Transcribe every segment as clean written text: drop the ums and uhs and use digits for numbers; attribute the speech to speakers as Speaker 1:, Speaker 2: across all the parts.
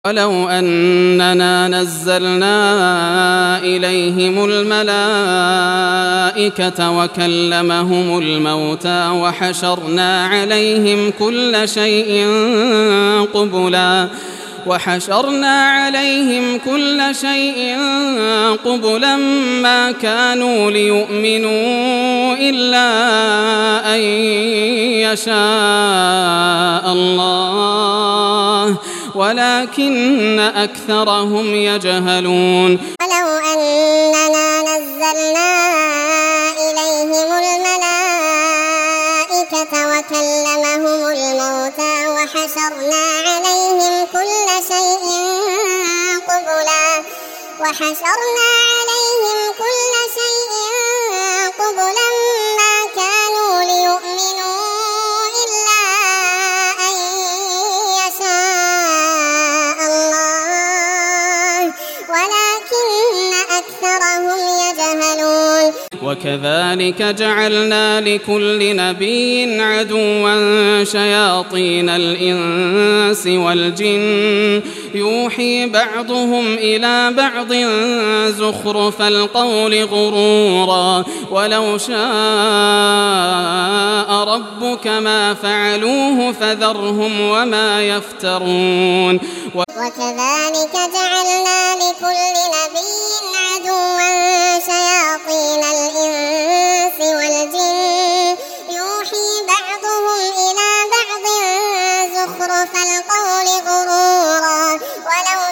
Speaker 1: ولو أننا نزلنا إليهم الملائكة وكلمهم الموتى وحشرنا عليهم كل شيء قبلا ما كانوا ليؤمنوا إلا أن يشاء الله ولكن أكثرهم يجهلون.
Speaker 2: ولو أننا نزلنا إليهم الملائكة وكلمهم الموتى وحشرنا عليهم كل شيء قبلا ما كانوا ليؤمنوا إلا أن يشاء الله ولكن أكثرهم يجهلون.
Speaker 1: وكذلك جعلنا لكل نبي عدوا شياطين الإنس والجن يوحي بعضهم إلى بعض زخرف القول غرورا ولو شاء ربك ما فعلوه فذرهم وما يفترون.
Speaker 2: وكذلك جعلنا لكل نبي عدوا شياطين الإنس والجن يوحي بعضهم إلى بعض زخرف القول غرورا ولو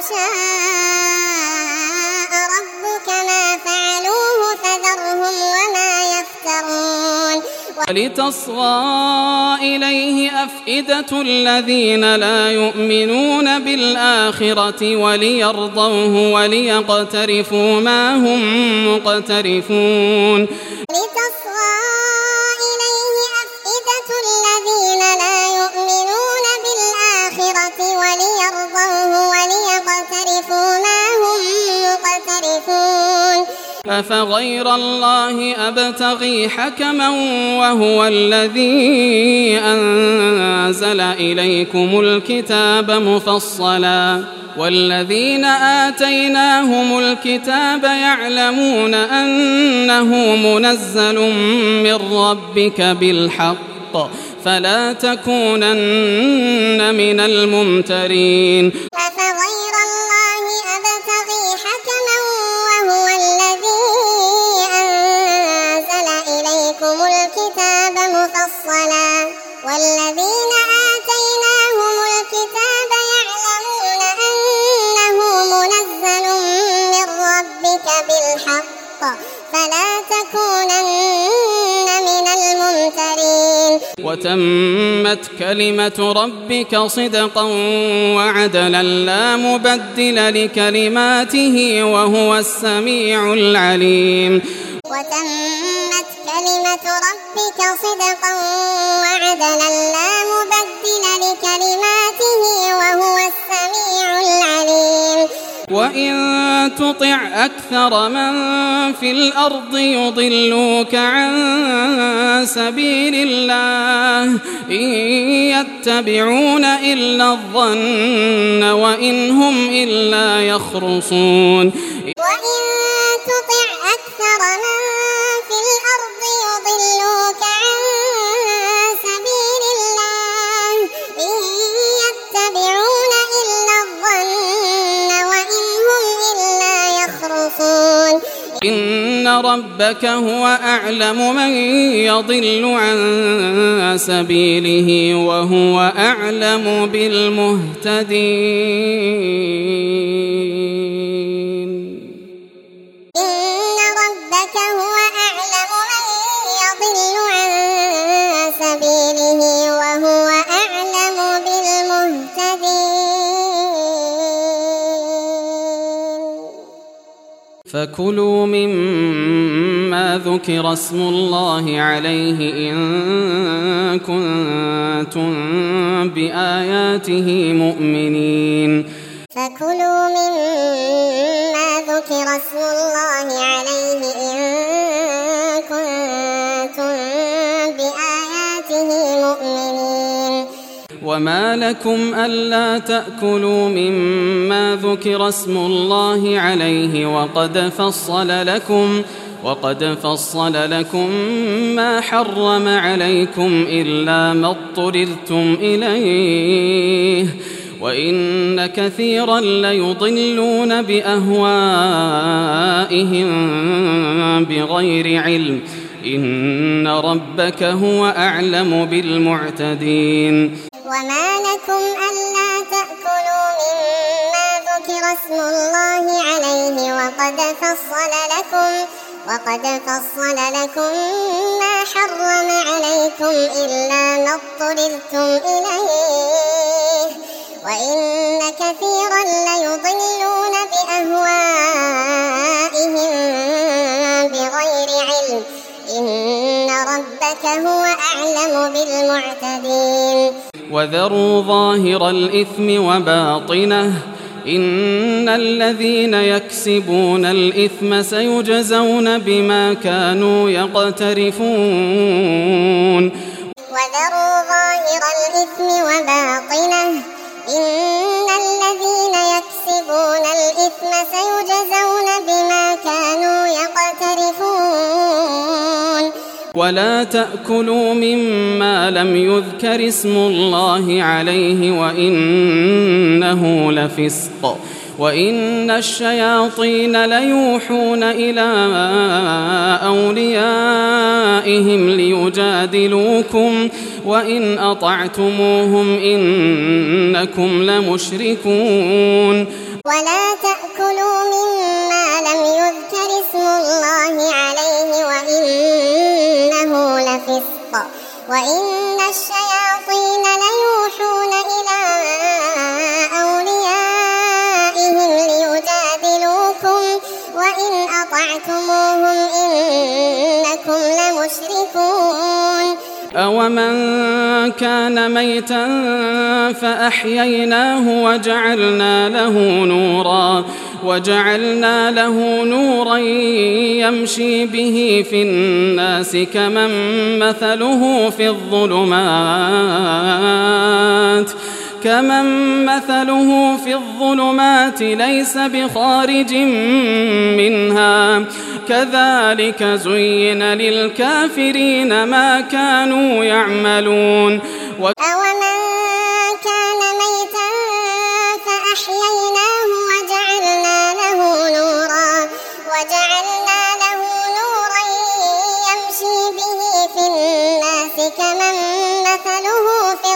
Speaker 2: شاء ربك ما فعلوه فذرهم وما يفترون.
Speaker 1: ولتصغى إليه أفئدة الذين لا يؤمنون بالآخرة وليرضوه وليقترفوا ما هم مقترفون.
Speaker 2: لتصغى إليه أفئدة الذين لا يؤمنون بالآخرة وليرضوه وليقترفوا ما هم مقترفون.
Speaker 1: أفغير الله أبتغي حكما وهو الذي أنزل إليكم الكتاب مفصلا والذين آتيناهم الكتاب يعلمون أنه منزل من ربك بالحق فلا تكونن من الممترين.
Speaker 2: أفغير الله أبتغي حكما وهو الذي أنزل إليكم الكتاب مفصلا والذين آتيناهم الكتاب يعلمون أنه منزل من ربك بالحق فلا تكونن من الممترين.
Speaker 1: وتمت كلمة ربك صدقا وعدلا لا مبدل لكلماته وهو السميع العليم.
Speaker 2: وتمت كلمة ربك صدقا وعدلا لا مبدل لكلماته وهو السميع العليم.
Speaker 1: وإن تطع أكثر من في الأرض يضلوك عن سبيل الله إن يتبعون إلا الظن وإن هم إلا يخرصون.
Speaker 2: وإن تطع أكثر من في الأرض يضلوك عن سبيل الله إن يتبعون إلا الظن وإن هم إلا يخرصون.
Speaker 1: إن ربك هو أعلم من يضل عن سبيله وهو أعلم بالمهتدين.
Speaker 2: إن ربك هو أعلم من يضل عن سبيله وهو أعلم بالمهتدين.
Speaker 1: فكلوا مما ذكر اسم الله عليه إن كنتم بآياته مؤمنين.
Speaker 2: فكلوا مما ذكر اسم الله عليه إن كنتم بآياته مؤمنين.
Speaker 1: وما لكم ألا تأكلوا مما ذكر اسم الله عليه وقد فصل لكم ما حرم عليكم إلا ما اضطررتم إليه وإن كثيرا ليضلون بأهوائهم بغير علم إن ربك هو أعلم بالمعتدين.
Speaker 2: وما لكم ألا تأكلوا مما ذكر اسم الله عليه وقد فصل لكم ما حرم عليكم إلا ما اضطررتم إليه وإن كثيرا ليضلون بأهوائهم بغير علم إن ربك هو أعلم بالمعتدين.
Speaker 1: وذروا ظاهر الإثم وباطنه إن الذين يكسبون الإثم سيجزون بما كانوا يقترفون.
Speaker 2: وذروا ظاهر الإثم وباطنه إن الذين يكسبون الإثم سيجزون بما كانوا يقترفون.
Speaker 1: ولا تأكلوا مما لم يذكر اسم الله عليه وإنه لفسق وإن الشياطين ليوحون إلى أوليائهم ليجادلوكم وإن أطعتموهم إنكم لمشركون.
Speaker 2: ولا تأكلوا مما لم يذكر اسم الله عليه وإنه لفسق وإن الشياطين ليوحون إلى أوليائهم ليجادلوكم وإن أطعتموهم إنكم لمشركون.
Speaker 1: أومن كان ميتا فأحييناه وجعلنا له نورا يمشي به في الناس كمن مثله في الظلمات ليس بخارج منها كذلك زين للكافرين ما كانوا يعملون.
Speaker 2: أومن كان ميتا فأحييناه وجعلنا له نورا يمشي به في الناس كمن مثله في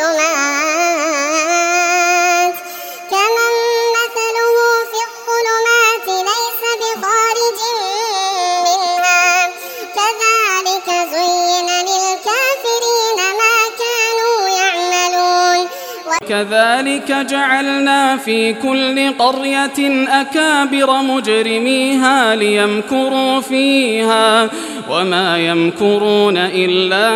Speaker 2: الظلمات ليس بخارج منها كذلك زين للكافرين ما كانوا يعملون.
Speaker 1: كذلك جعلنا في كل قرية أكابر مجرميها ليمكروا فيها وما يمكرون إلا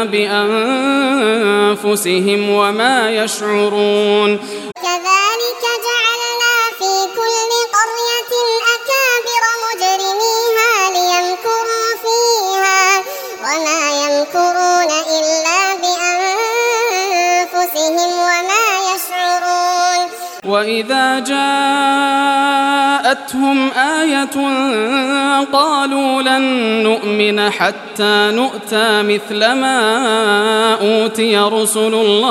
Speaker 1: بأنفسهم وما يشعرون.
Speaker 2: كذلك جعلنا في كل قرية أكابر مجرميها ليمكروا فيها وما يمكرون إلا بأنفسهم وما يشعرون.
Speaker 1: وإذا جاءتهم آية قالوا لن نؤمن حتى نؤتى مثل ما أوتي رسل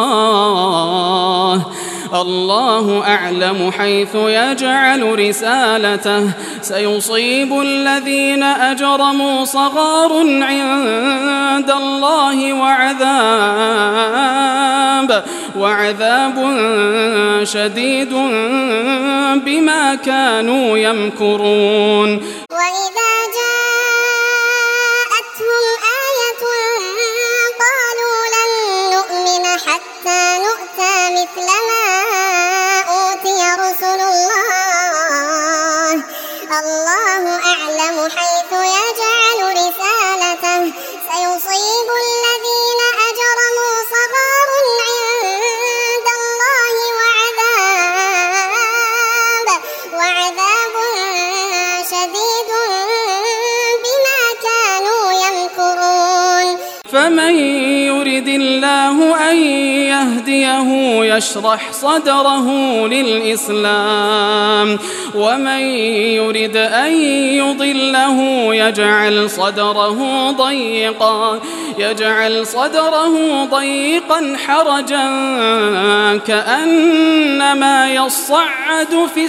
Speaker 1: الله أعلم حيث يجعل رسالته سيصيب الذين أجرموا صغار عند الله وعذاب شديد بما كانوا يمكرون.
Speaker 2: وإذا جاءتهم آية قالوا لن نؤمن حتى نؤتى مثل ما أوتي رسل الله أعلم حيث يجعل رسالته سيصيب الذين أجرموا صغار عند الله وعذاب شديد بما كانوا يمكرون.
Speaker 1: فمن يرد الله أن يهديه يشرح صدره للإسلام ومن يرد أن يضله يجعل صدره ضيقا حرجا كأنما يصعد في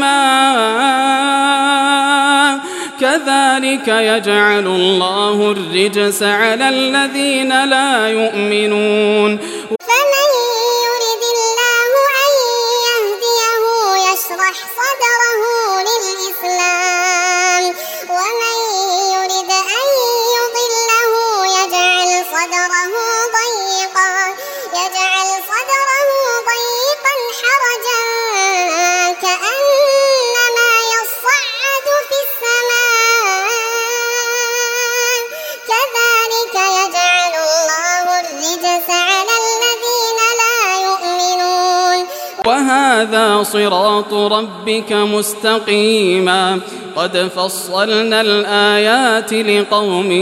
Speaker 1: السماء كذلك يجعل الله الرجس على الذين لا يؤمنون.
Speaker 2: فمن يرد الله أن يهديه يشرح صدره للإسلام ومن يرد أن يضله يجعل صدره ضيقا حرجا كأنما يصعد في السماء كذلك يجعل الله الرجس على الذين لا يؤمنون.
Speaker 1: وهذا صراط ربك مستقيما قد فصلنا الآيات لقوم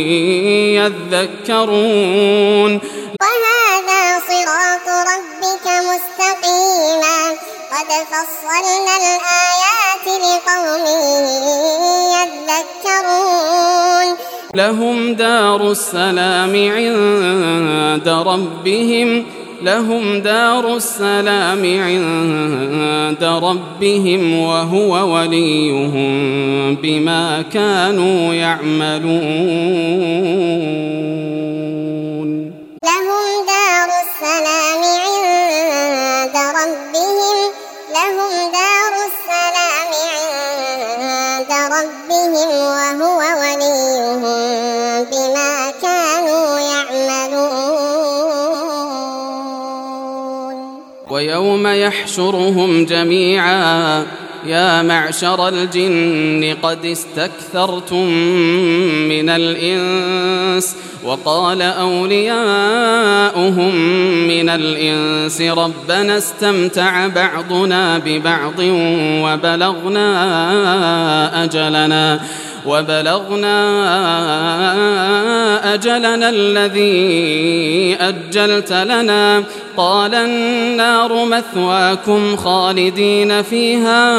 Speaker 1: يذكرون.
Speaker 2: وهذا صراط ربك مستقيما قد فصلنا الآيات لقوم يذكرون.
Speaker 1: لهم دار السلام عند ربهم وهو وليهم بما كانوا يعملون.
Speaker 2: لهم دار السلام عند ربهم وهو وليهم بما كانوا يعملون.
Speaker 1: ويوم يحشرهم جميعا يا معشر الجن قد استكثرتم من الإنس وقال أولياؤهم من الإنس ربنا استمتع بعضنا ببعض وبلغنا أجلنا الذي أجلت لنا قال النار مثواكم خالدين فيها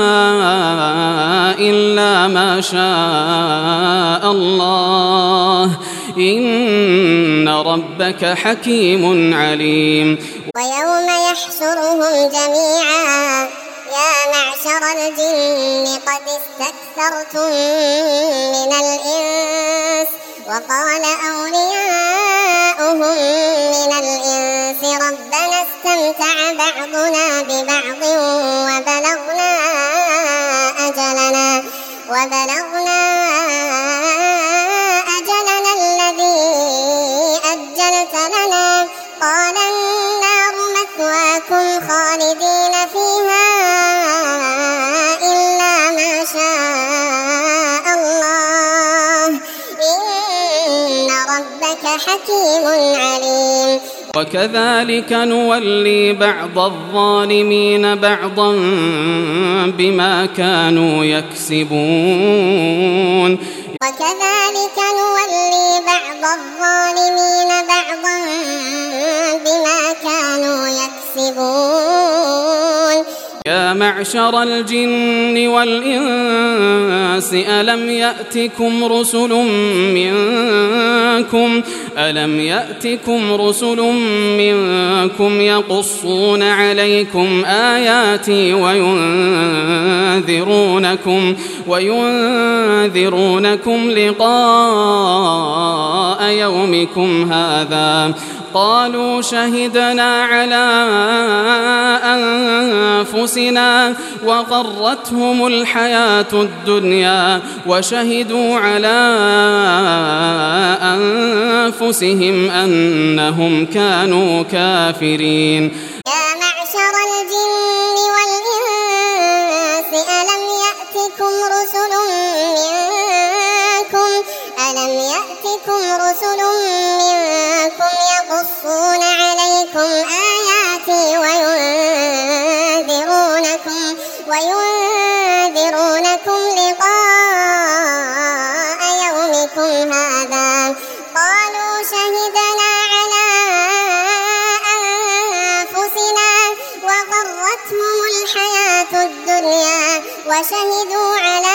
Speaker 1: إلا ما شاء الله إن ربك حكيم عليم.
Speaker 2: ويوم يحشرهم جميعا يا معشر الجن قد استكثرتم من الإنس وقال أولياؤهم من الإنس ربنا استمتع بعضنا ببعض وبلغنا أجلنا الذي أجلت لنا قال النار مثواكم خالدين فيها إلا ما شاء الله إن ربك حكيم عليم.
Speaker 1: وكذلك نولي بعض الظالمين بعضا بما كانوا يكسبون.
Speaker 2: وكذلك نولي بعض الظالمين بعضا بما كانوا يكسبون.
Speaker 1: يا معشر الجن والإنس ألم يأتكم رسل منكم يقصون عليكم آياتي وينذرونكم لقاء يومكم هذا قالوا شهدنا على أنفسنا وغرتهم الحياة الدنيا وشهدوا على أنفسهم أنهم كانوا كافرين.
Speaker 2: يا معشر الجن والإنس ألم يأتكم رسل منكم يقصون عليكم آياتي وينذرونكم لقاء يومكم هذا قالوا شهدنا وشهدوا على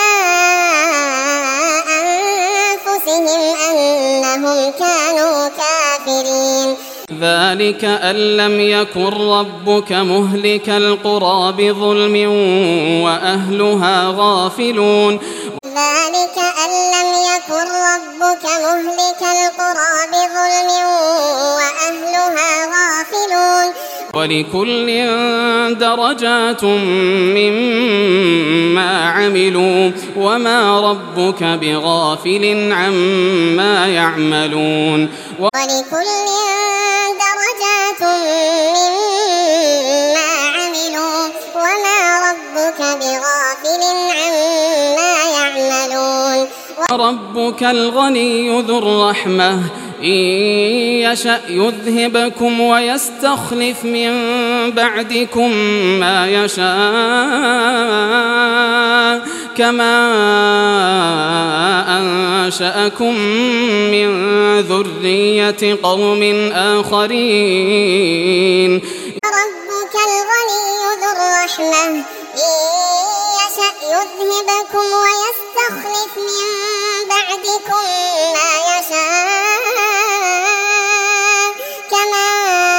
Speaker 2: أنفسهم أنهم كانوا كافرين.
Speaker 1: ذلك أن لم يكن ربك مهلك القرى بظلم وأهلها غافلون.
Speaker 2: ذلك أن لم يكن ربك مهلك القرى بظلم وأهلها غافلون.
Speaker 1: ولكل درجات مما عملوا وما ربك بغافل عما يعملون.
Speaker 2: ولكل درجات مما عملوا وما ربك بغافل عما يعملون.
Speaker 1: ربك الغني ذو الرحمة إن يشأ يذهبكم ويستخلف من بعدكم ما يشاء كما أنشأكم من ذرية قوم آخرين.
Speaker 2: ربك الغني ذو الرحمة إن يشأ يذهبكم ويستخلف من بعدكم ما يشاء كما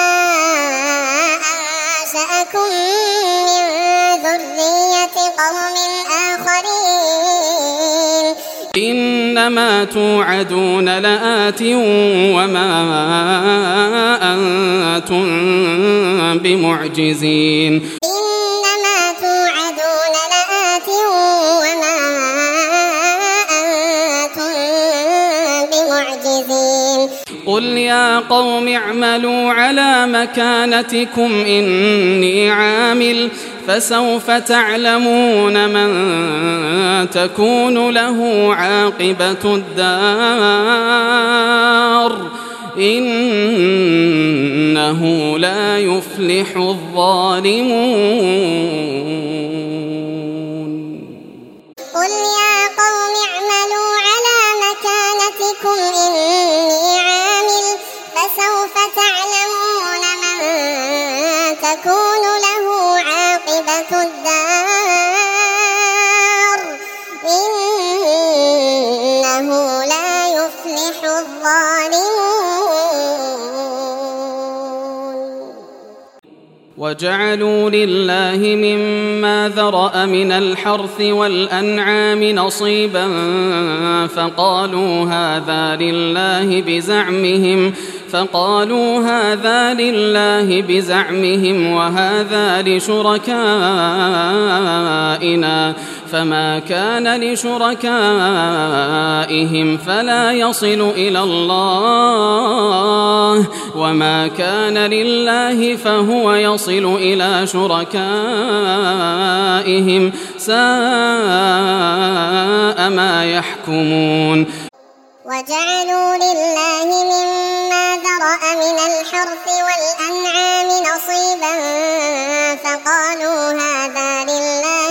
Speaker 2: أنشأكم من ذرية قوم آخرين.
Speaker 1: إنما توعدون لآت وما أنتم بمعجزين.
Speaker 2: إنما توعدون لآت وما أنتم بمعجزين.
Speaker 1: قل يا قوم اعملوا على مكانتكم إني عامل فسوف تعلمون من تكون له عاقبة الدار إنه لا يفلح الظالمون.
Speaker 2: قل يا قوم اعملوا على مكانتكم إني عامل فسوف تعلمون من تكون له عاقبة الدار إنه لا يفلح الظالمون.
Speaker 1: وجعلوا لله مما ذرأ من الحرث والأنعام نصيبا فقالوا هذا لله بزعمهم وهذا لشركائنا فما كان لشركائهم فلا يصل إلى الله وما كان لله فهو يصل إلى شركائهم ساء ما يحكمون.
Speaker 2: وجعلوا لله مما ذرأ من الحرث والأنعام نصيبا فقالوا هذا لله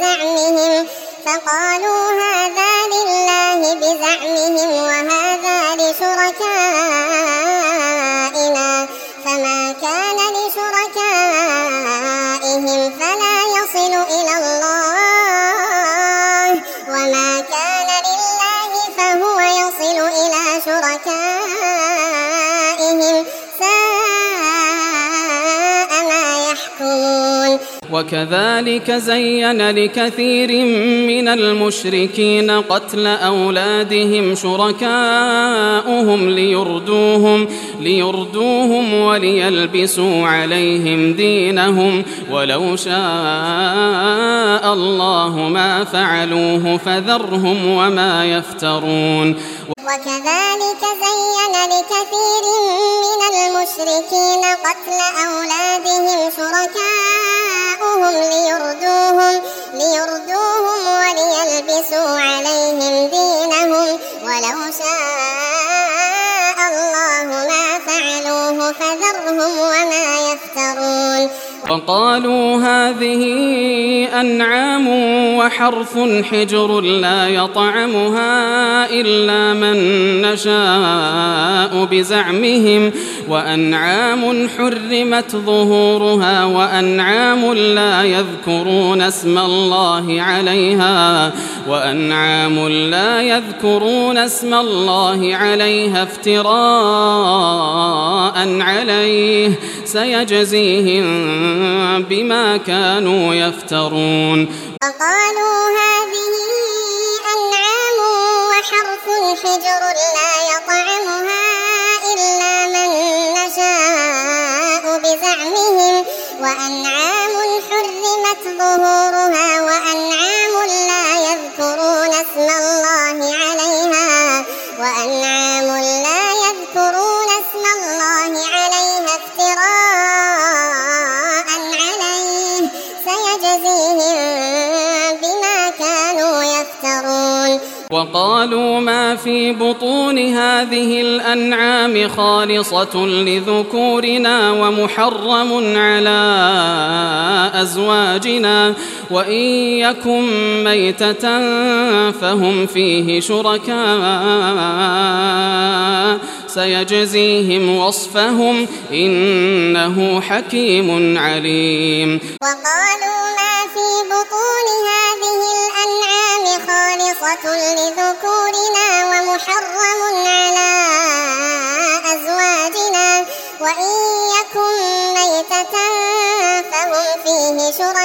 Speaker 2: بزعمهم وهذا لشركائنا فما كان لشركائهم فلا يصل إلى الله وما كان لله فهو يصل إلى شركائهم ساء ما يحكمون.
Speaker 1: وكذلك زين لكثير من المشركين قتل أولادهم شركاؤهم ليردوهم وليلبسوا عليهم دينهم ولو شاء الله ما فعلوه فذرهم وما يفترون.
Speaker 2: وكذلك زين لكثير من المشركين قتل أولادهم شركاؤهم ليردوهم وليلبسوا عليهم دينهم ولو شاء الله ما فعلوه فذرهم وما يفترون.
Speaker 1: وقالوا هذه أنعام وحرث حجر لا يطعمها إلا من نشاء بزعمهم وأنعام حرمت ظهورها وأنعام لا يذكرون اسم الله عليها افتراء عليه سيجزيهم بما كانوا يفترون.
Speaker 2: وقالوا هذه أنعام وحرث حجر لا يطعمها إلا من نشاء بزعمهم وأنعام حرمت ظهورها وأنعام لا يذكرون اسم الله عليها افتراء عليه سيجزيهم بما كانوا يفترون.
Speaker 1: وقالوا ما في بطون هذه الأنعام خالصة لذكورنا ومحرم على أزواجنا وإن يكن ميتة فهم فيه شركاء سيجزيهم وصفهم إنه حكيم عليم.
Speaker 2: وقالوا ما في بطون هذه الأنعام خالصة لذكورنا ومحرم على أزواجنا وإن يكن ميتة فهم فيه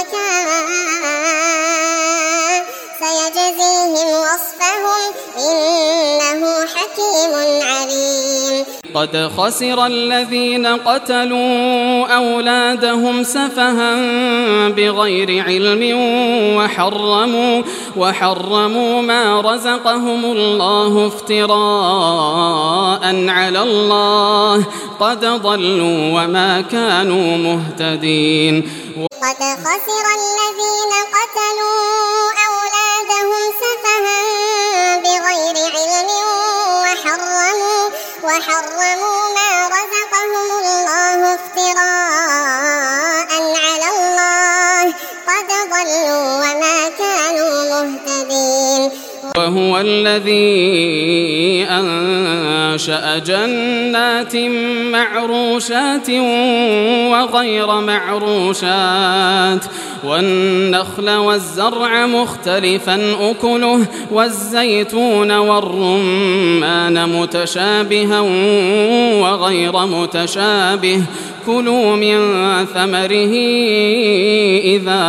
Speaker 2: شركاء سيجزيهم وصفهم إنه حكيم عليم.
Speaker 1: قد خسر الذين قتلوا أولادهم سفها بغير علم وحرموا ما رزقهم الله افتراء على الله قد ضلوا وما كانوا مهتدين.
Speaker 2: قد خسر الذين قتلوا أولادهم سفها بغير علم وحرموا ما رزقهم الله افتراء على الله قد ضلوا وما كانوا مهتدين.
Speaker 1: وهو الذي أنشأ جنات معروشات وغير معروشات والنخل والزرع مختلفا أكله والزيتون والرمان متشابها وغير متشابه كلوا من ثمره إذا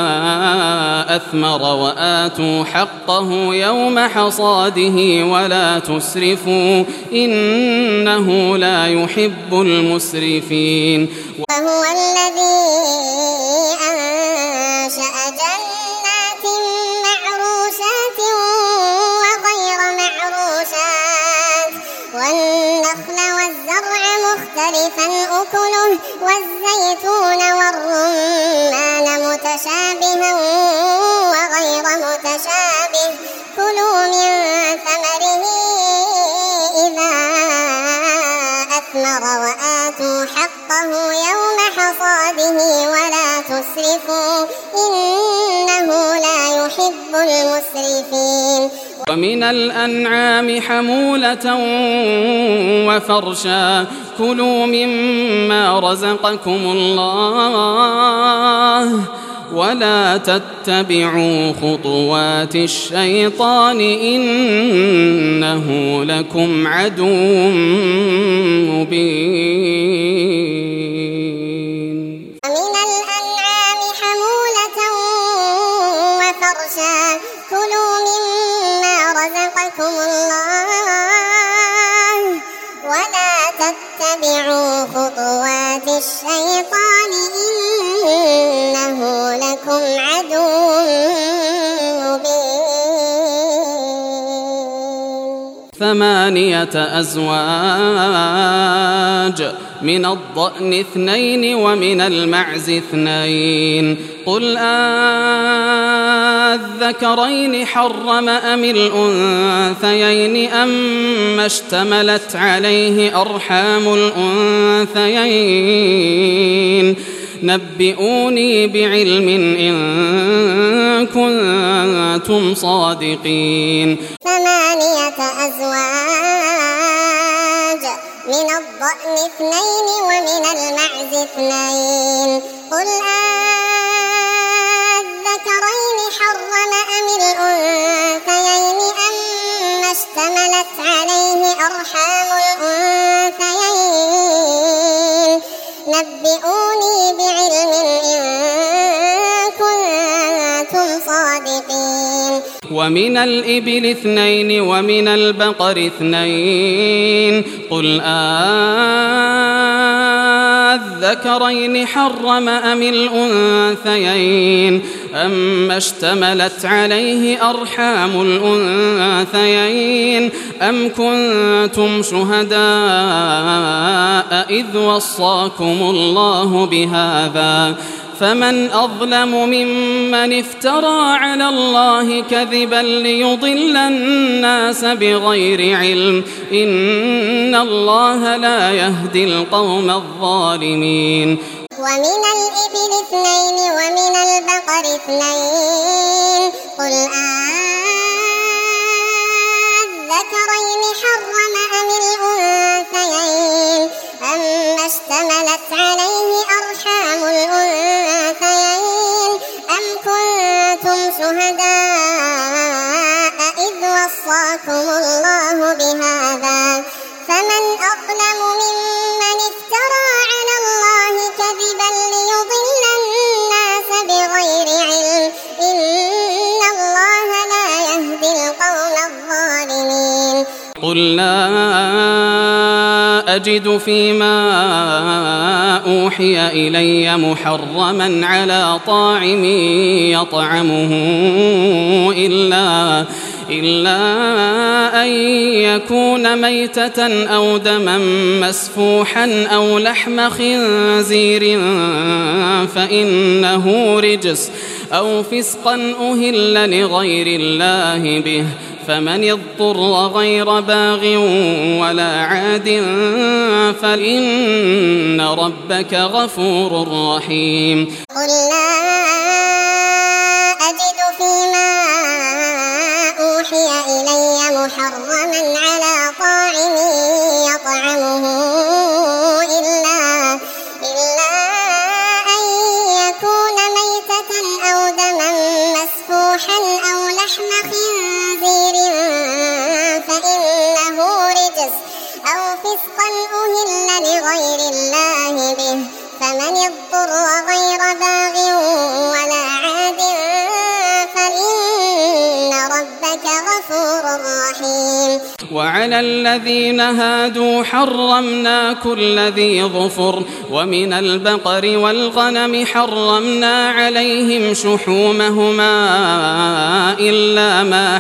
Speaker 1: أثمر وآتوا حقه يوم حصاده ولا تسرفوا إنه لا يحب المسرفين.
Speaker 2: وهو الذي أنشأ جنات معروشات وغير معروشات والنخل والزرع مختلفا أكله والزيتون والرمان متشابها وغير متشابه كلوا من ثمره إذا أثمر وآتوا حقه يوم حصاده ولا تسرفوا إنه لا يحب المسرفين.
Speaker 1: ومن الأنعام حمولة وفرشا كلوا مما رزقكم الله ولا تتبعوا خطوات الشيطان إنه لكم عدو مبين.
Speaker 2: ومن الأنعام حمولة وفرشا كلوا مما رزقكم الله ولا تتبعوا خطوات الشيطان إنه لكم عدو مبين.
Speaker 1: 8 أزواج من الضأن 2 ومن المعز 2 قل الذكرين حرم أم الأنثيين أم اشتملت عليه أرحام الأنثيين نبئوني بعلم إن كنتم صادقين
Speaker 2: 8 أزواج من الضأن 2 ومن المعز 2 قل أذكرين حرم أم الأنثيين أما اشتملت عليه أرحام الأنثيين نبئوني بعلم إن كنتم صادقين
Speaker 1: ومن الإبل 2 ومن البقر 2 قل أذكرين حرم أم الأنثيين أما اشتملت عليه أرحام الأنثيين أم كنتم شهداء إذ وصاكم الله بهذا فمن أظلم ممن افترى على الله كذبا ليضل الناس بغير علم إن الله لا يهدي القوم الظالمين
Speaker 2: ومن الإبل 2 ومن البقر 2 قل أذكرين حرم أم الأنثيين أما اشتملت عليه أرحام الأنثيين أم كنتم شهداء إذ وصاكم الله بهذا فمن أظلم ممن افترى على الله كذبا ليضل الناس بغير علم إن الله لا يهدي القوم الظالمين
Speaker 1: قل لا أجد فيما أوحي إلي محرما على طاعم يطعمه إلا أن يكون ميتة أو دما مسفوحا أو لحم خنزير فإنه رجس أو فسقا أهل لغير الله به فمن اضطر غير باغ ولا عاد فإن ربك غفور رحيم
Speaker 2: قل لا أجد فيما أوحي إلي محرما على طاعم يطعمه إلا أن يكون ميتة أو دما مسفوحا أو لحم خنزير فإنه رجس أو فسقا أهل لغير الله به فمن اضطر غير باغ ولا عاد فإن ربك غفور رحيم
Speaker 1: وعلى الذين هادوا حرمنا كل ذي ظفر ومن البقر والغنم حرمنا عليهم شحومهما إلا ما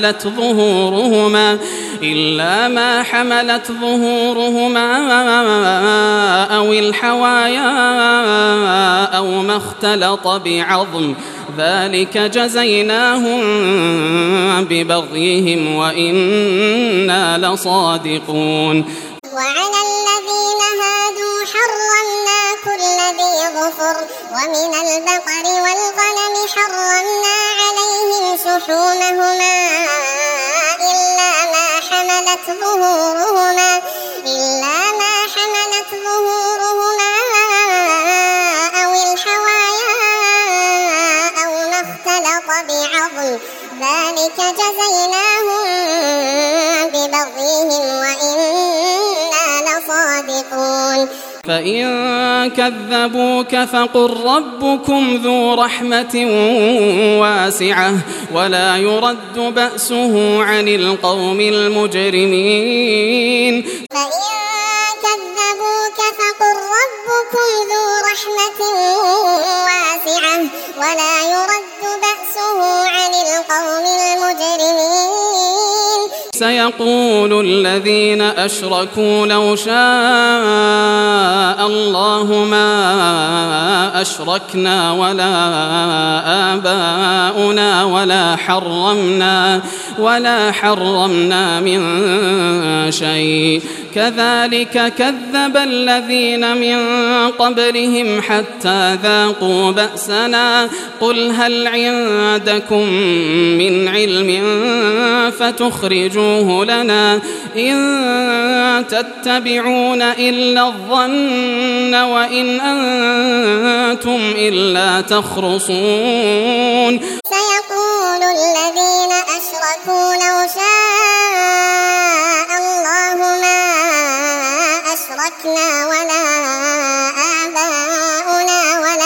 Speaker 1: حملت ظهورهما أو الحوايا أو ما اختلط بعظم ذلك جزيناهم ببغيهم وإنا لصادقون
Speaker 2: وعلى الذين هادوا حرمنا كل ذي ظفر ومن البقر والغنم حرمنا عليهم شحومهما إلا ما حملت ظهورهما أو الحوايا أو ما اختلط بعظم ذلك جزيناهم ببغيهم وإنا لصادقون
Speaker 1: فإن كذبوك فقل ربكم ذو رحمة واسعة ولا يرد بأسه عن القوم المجرمين
Speaker 2: فإن كذبوك فقل ربكم ذو رحمة واسعة ولا يرد بأسه عن القوم المجرمين
Speaker 1: سيقول الذين أشركوا لو شاء الله ما أشركنا ولا آباؤنا ولا حرمنا من شيء كذلك كذب الذين من قبلهم حتى ذاقوا بأسنا قل هل عندكم من علم فتخرجوه لنا إن تتبعون إلا الظن وإن أنتم إلا تخرصون
Speaker 2: سيقول الذين أشركوا لو شاء الله ما أشركنا ولا آباؤنا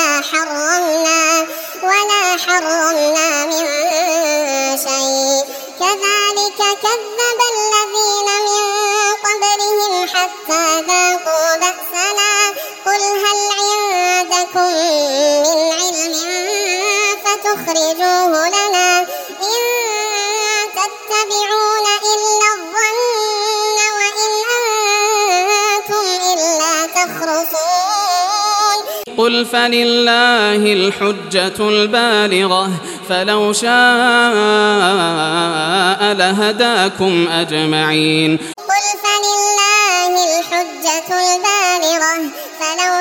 Speaker 2: ولا حرمنا من شيء كذلك كذب الذين من قبلهم حتى ذاقوا بأسنا قل هل عندكم من علم فتخرجوه لنا إن تتبعون إلا الظن وإن أنتم إلا تخرصون
Speaker 1: قل فلله الحجة البالغة فلو شاء لهداكم أجمعين
Speaker 2: قل فلله الحجة البالغة فلو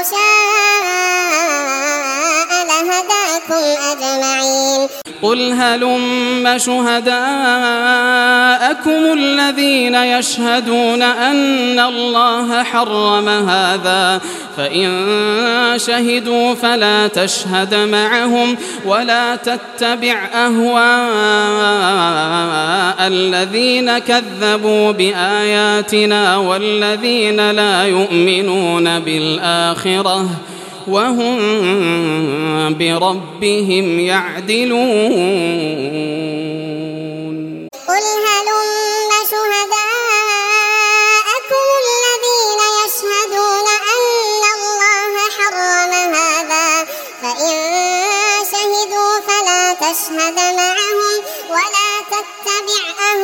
Speaker 2: شاء لهداكم أجمعين
Speaker 1: قل هلم شهداءكم الذين يشهدون أن الله حرم هذا فإن شهدوا فلا تشهد معهم ولا تتبع أهواء الذين كذبوا بآياتنا والذين لا يؤمنون بالآخرة وهم بربهم يعدلون
Speaker 2: قل هلم شهداءكم الذين يشهدون أن الله حرم هذا فإن شهدوا فلا تشهد معهم ولا تتبع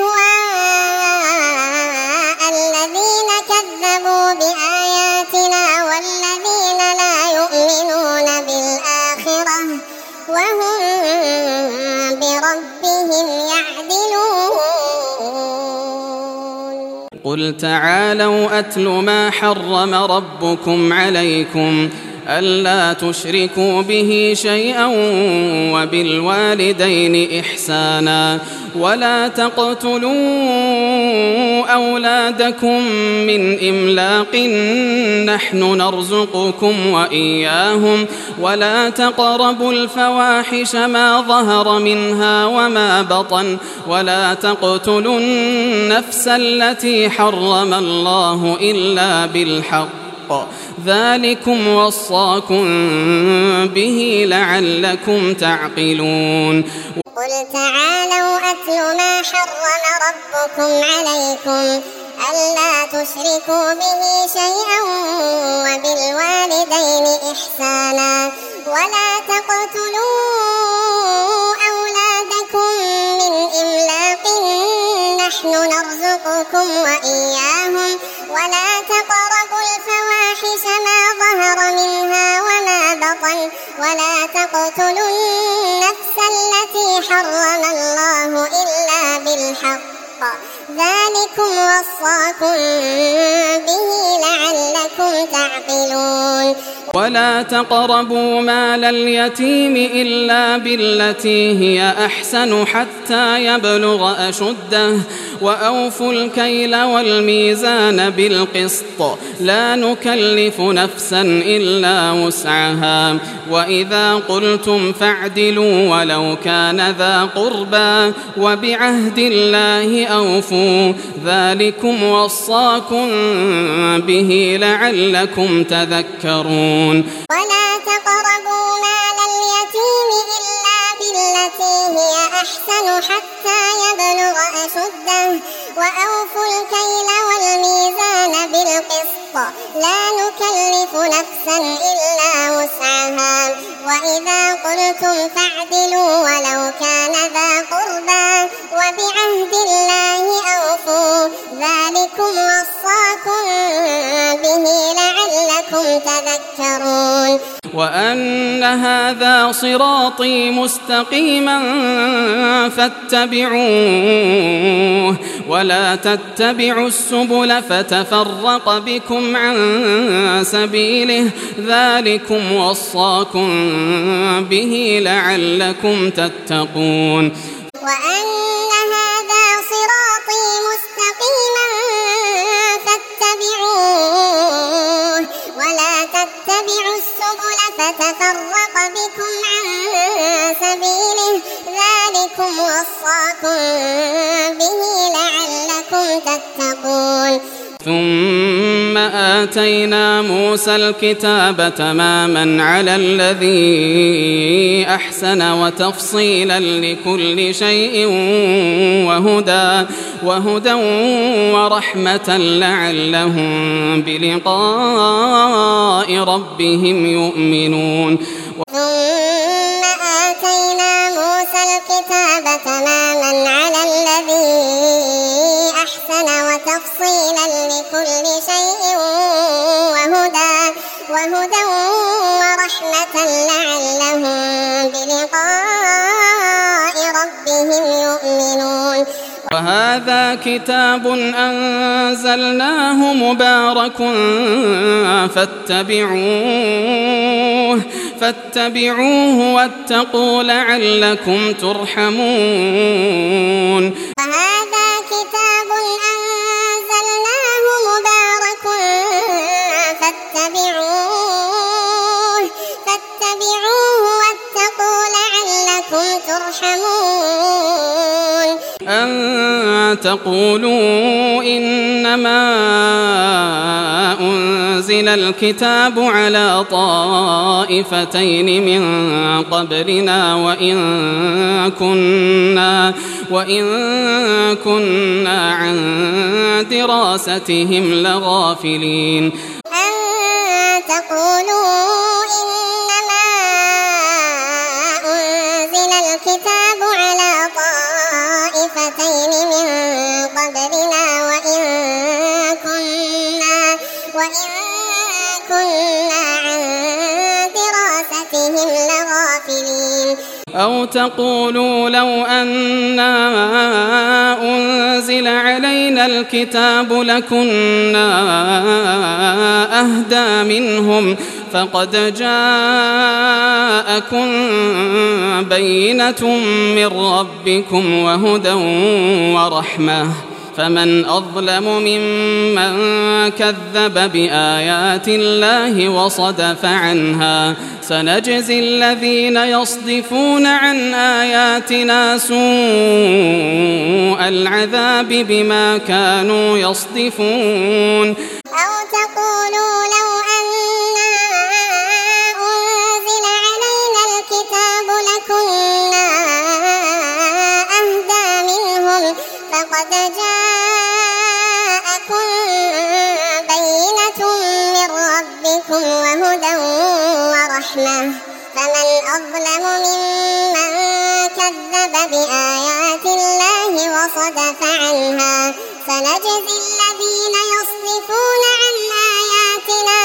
Speaker 2: أهواء الذين كذبوا بآياتنا والذين لا يؤمنون بالآخرة وهم بربهم يعدلون
Speaker 1: قل تعالوا أتل ما حرم ربكم عليكم ألا تشركوا به شيئا وبالوالدين إحسانا ولا تقتلوا أولادكم من إملاق نحن نرزقكم وإياهم ولا تقربوا الفواحش ما ظهر منها وما بطن ولا تقتلوا النفس التي حرم الله إلا بالحق ذلكم وصاكم به لعلكم تعقلون
Speaker 2: قل تعالوا أتل ما حرم ربكم عليكم ألا تشركوا به شيئا وبالوالدين إحسانا ولا تقتلوا أولادكم من إملاق نحن نرزقكم وإياهم ولا تقربوا الفواحش ما ظهر منها وما بطن ولا تقتلوا النفس التي حرم الله إلا بالحق ذلكم وصاكم به لعلكم تعقلون
Speaker 1: ولا تقربوا مال اليتيم إلا بالتي هي أحسن حتى يبلغ أشده وأوفوا الكيل والميزان بالقسط لا نكلف نفسا إلا وسعها وإذا قلتم فاعدلوا ولو كان ذا قربى وبعهد الله أوفوا ذلكم وصاكم به لعلكم تذكرون
Speaker 2: ولا تقربوا مال اليتيم إلا بالتي هي أحسن حتى يبلغ أشده وأوفوا الكيل والميزان بالقسط لا نكلف نفسا إلا وسعها وإذا قلتم فاعدلوا ولو كان ذا قربى وبعهد الله أوفوا ذلكم وصاكم به لعلكم تذكرون
Speaker 1: وأن هذا صراطي مستقيما فاتبعوه ولا تتبعوا السبل فتفرق بكم عن سبيله ذلكم وصاكم به لعلكم تتقون
Speaker 2: وأن هذا صراطي مستقيما فاتبعوه ولا تتبعوا السبل فتفرق بكم عن سبيله ذلكم وصاكم به لعلكم تتقون
Speaker 1: ثم آتينا موسى الكتاب تماما على الذي أحسن وتفصيلا لكل شيء وهدى ورحمة لعلهم بلقاء ربهم يؤمنون
Speaker 2: ثم آتينا موسى الكتاب تماما على الذي أحسن وتفصيلا لكل شيء وهدى ورحمة لعلهم بلقاء ربهم يؤمنون
Speaker 1: وهذا كتاب أنزلناه مبارك فاتبعوه واتقوا لعلكم ترحمون
Speaker 2: وهذا كتاب أنزلناه مبارك فاتبعوه واتقوا لعلكم ترحمون
Speaker 1: أن تقولوا إنما أنزل الكتاب على طائفتين من قبلنا وإن كنا عن دراستهم لغافلين
Speaker 2: أن تقولوا إنما أنزل الكتاب على طائفتين من قبلنا وإن كنا عن دراستهم لغافلين
Speaker 1: أو تقولوا لو أنا أنزل علينا الكتاب لكنا أهدى منهم فقد جاءكم بينة من ربكم وهدى ورحمة فمن أظلم ممن كذب بآيات الله وصدف عنها سنجزي الذين يصدفون عن آياتنا سوء العذاب بما كانوا يصدفون
Speaker 2: أو تقولوا لو أنا أنزل علينا الكتاب لكنا أهدى منهم فقد جاءكم بينة من ربكم وهدى ورحمة فمن أظلم ممن كذب بآيات الله وصدف عنها سنجزي الذين يصدفون عن آياتنا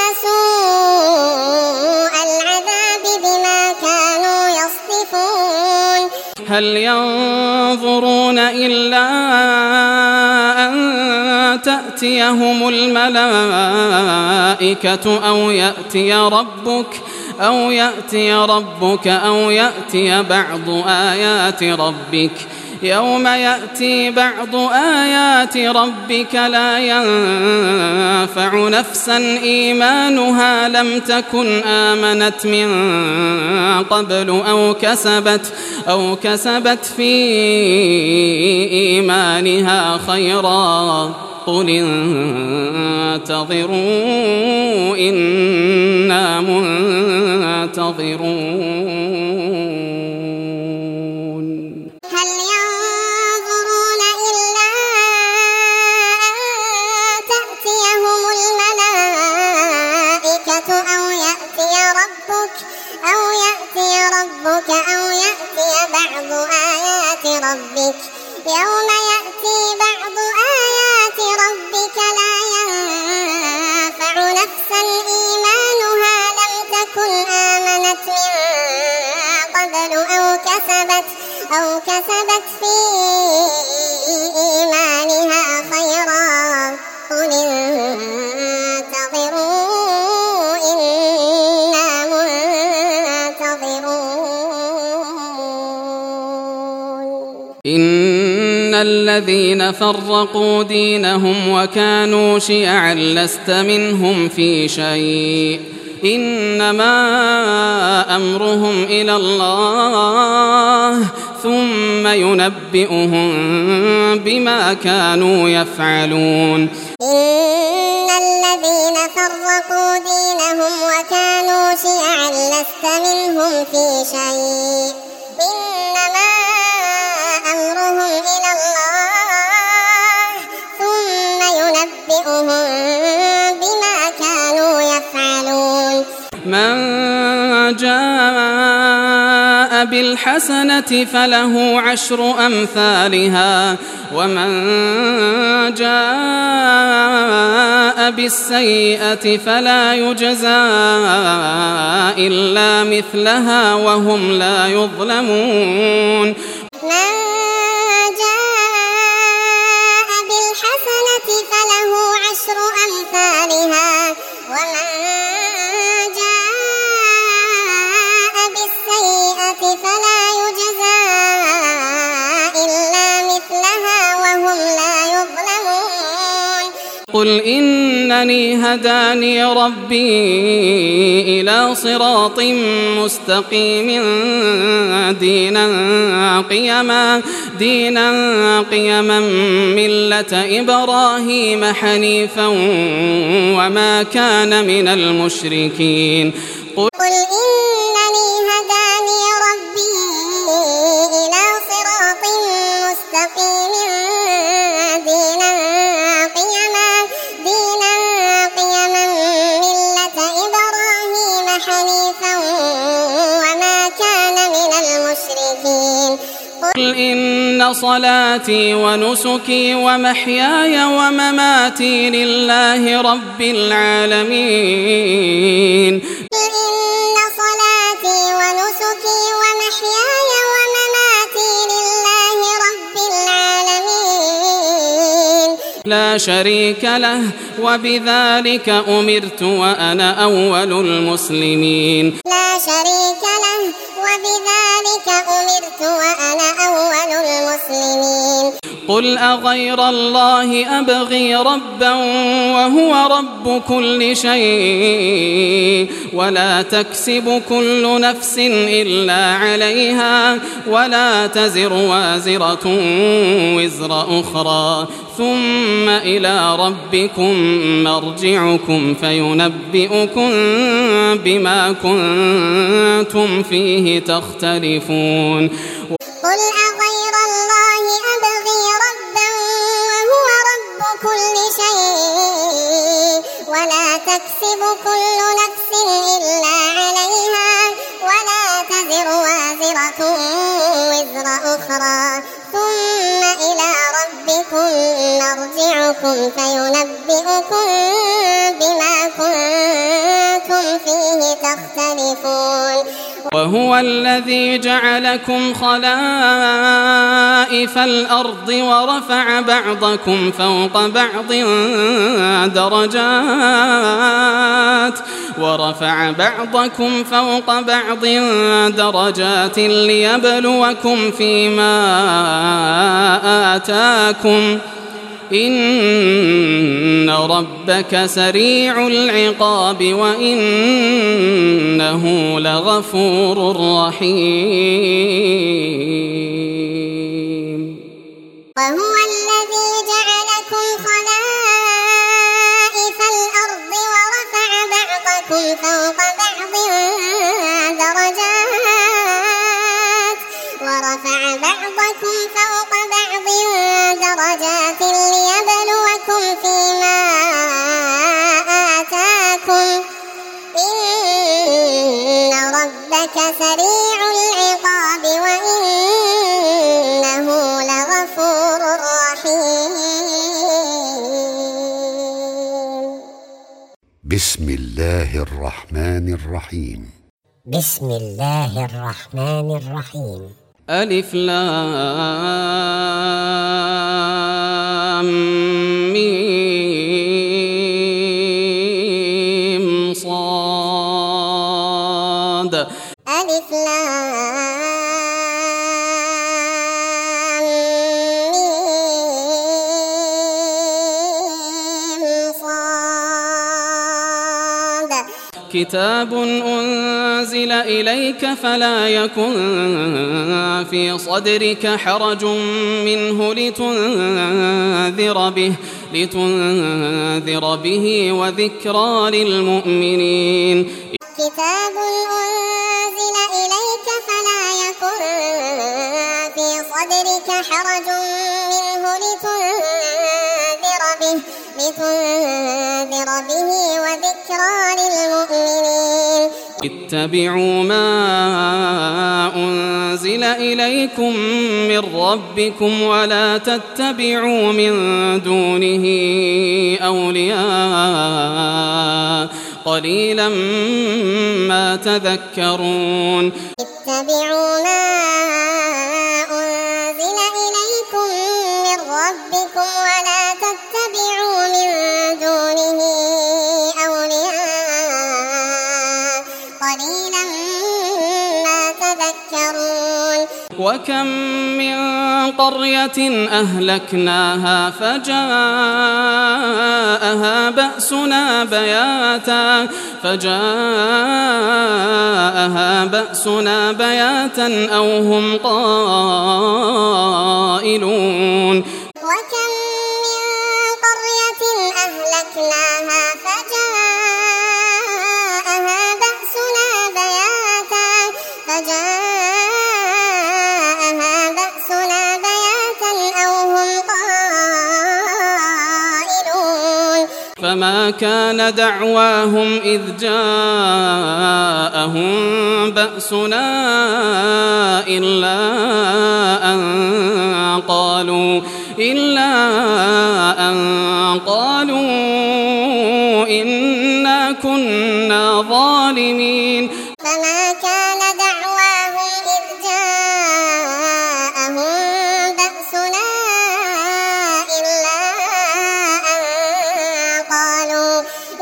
Speaker 2: سوء العذاب بما كانوا يصدفون
Speaker 1: هل ينظرون إلا أن تأتيهم الملائكة أو يأتي ربك أو يأتي بعض آيات ربك يوم يأتي بعض آيات ربك لا ينفع نفسا إيمانها لم تكن آمنت من قبل أو كسبت في إيمانها خيرا قل انتظروا إنا منتظرون
Speaker 2: هل ينظرون إلا أن تأتيهم الملائكة أو يأتي ربك أو يأتي بعض آيات ربك يوم يأتي بعض آيات ربك لا ينفع نفسا إيمانها لم تكن آمنت من قبل أو كسبت في إيمانها خيرا قل انتظروا إنا منتظرون.
Speaker 1: إن الذين فرقوا دينهم وكانوا شيعا لست منهم في شيء إنما أمرهم إلى الله ثم ينبئهم بما كانوا يفعلون.
Speaker 2: إن الذين فرقوا دينهم وكانوا شيعا لست منهم في شيء إنما أمرهم إلى الله ثم ينبئهم بما كانوا يفعلون.
Speaker 1: من جاء بالحسنة فله 10 أمثالها ومن جاء بالسيئة فلا يجزى إلا مثلها وهم لا يظلمون.
Speaker 2: من جاء بالحسنة فله 10 أمثالها ومن جاء بالسيئة فلا يجزى إلا مثلها وهم لا يظلمون.
Speaker 1: قل إنني هداني ربي إلى صراط مستقيم دينا قيما ملة إبراهيم حنيفا وما كان من المشركين.
Speaker 2: قل إنني هداني ربي إلى صراط مستقيم دينا قيما ملة إبراهيم حنيفا وما كان من المشركين.
Speaker 1: قل إن صلاتي ونسكي ومحياي ومماتي لله رب العالمين.
Speaker 2: إن صلاتي ونسكي ومحياي ومماتي لله رب العالمين
Speaker 1: لا شريك له وبذلك أمرت وأنا أول المسلمين.
Speaker 2: لا شريك له وبذلك أمرت وأنا أول المسلمين.
Speaker 1: قل أغير الله أبغي ربا وهو رب كل شيء ولا تكسب كل نفس إلا عليها ولا تزر وازرة وزر أخرى ثم إلى ربكم مرجعكم فينبئكم بما كنتم فيه تختلفون.
Speaker 2: قل أغير الله أبغي ربا وهو رب كل شيء ولا تكسب كل نفس إلا عليها ولا تزر وازرة وزر أخرى ثم إلى ربكم مرجعكم فينبئكم بما كنتم فيه تختلفون.
Speaker 1: وهو الذي جعلكم خلائف الأرض ورفع بعضكم فوق بعض درجات ليبلوكم فيما آتاكم إن ربك سريع العقاب وإنه لغفور رحيم.
Speaker 2: وهو الذي جعلكم خلائف الأرض ورفع بعضكم فوق بعض درجات ليبلوكم فيما آتاكم إن ربك سريع العقاب وإنه لغفور رحيم.
Speaker 3: بسم الله الرحمن الرحيم.
Speaker 4: بسم الله الرحمن الرحيم.
Speaker 1: ألف لام ميم صاد.
Speaker 2: ألف لام ميم صاد.
Speaker 1: كتاب أنزل إليك فلا يكن في صدرك حرج منه لتنذر به وذكرى للمؤمنين.
Speaker 2: كتاب أنزل إليك فلا يكن في صدرك حرج منه لتنذر به وذكرى للمؤمنين.
Speaker 1: اتبعوا ما أنزل إليكم من ربكم ولا تتبعوا من دونه أولياء قليلا ما تذكرون.
Speaker 2: اتبعوا ما أنزل إليكم من ربكم ولا تتبعوا من دونه أولياء قليلا ما تذكرون.
Speaker 1: وكم من قرية أهلكناها فجاءها بأسنا بياتا أو هم قائلون.
Speaker 2: وكم من قرية أهلكناها فجاءها بأسنا بياتا أو هم قائلون.
Speaker 1: فما كان دعواهم إذ جاءهم بأسنا إلا أن قالوا إنا كنا ظالمين.
Speaker 2: فما كان دعواهم إذ جاءهم بأسنا إلا أن قالوا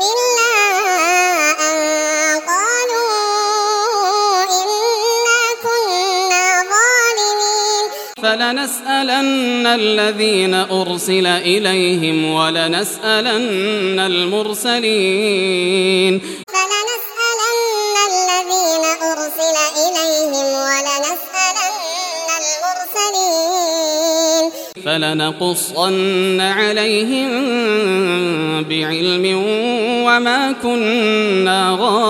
Speaker 2: إنا كنا ظالمين.
Speaker 1: فلنسألن الذين أرسل إليهم ولنسألن المرسلين.
Speaker 2: فلنسألن الذين أرسل إليهم ولنسألن المرسلين.
Speaker 1: فلنقصن عليهم بعلم وما كنا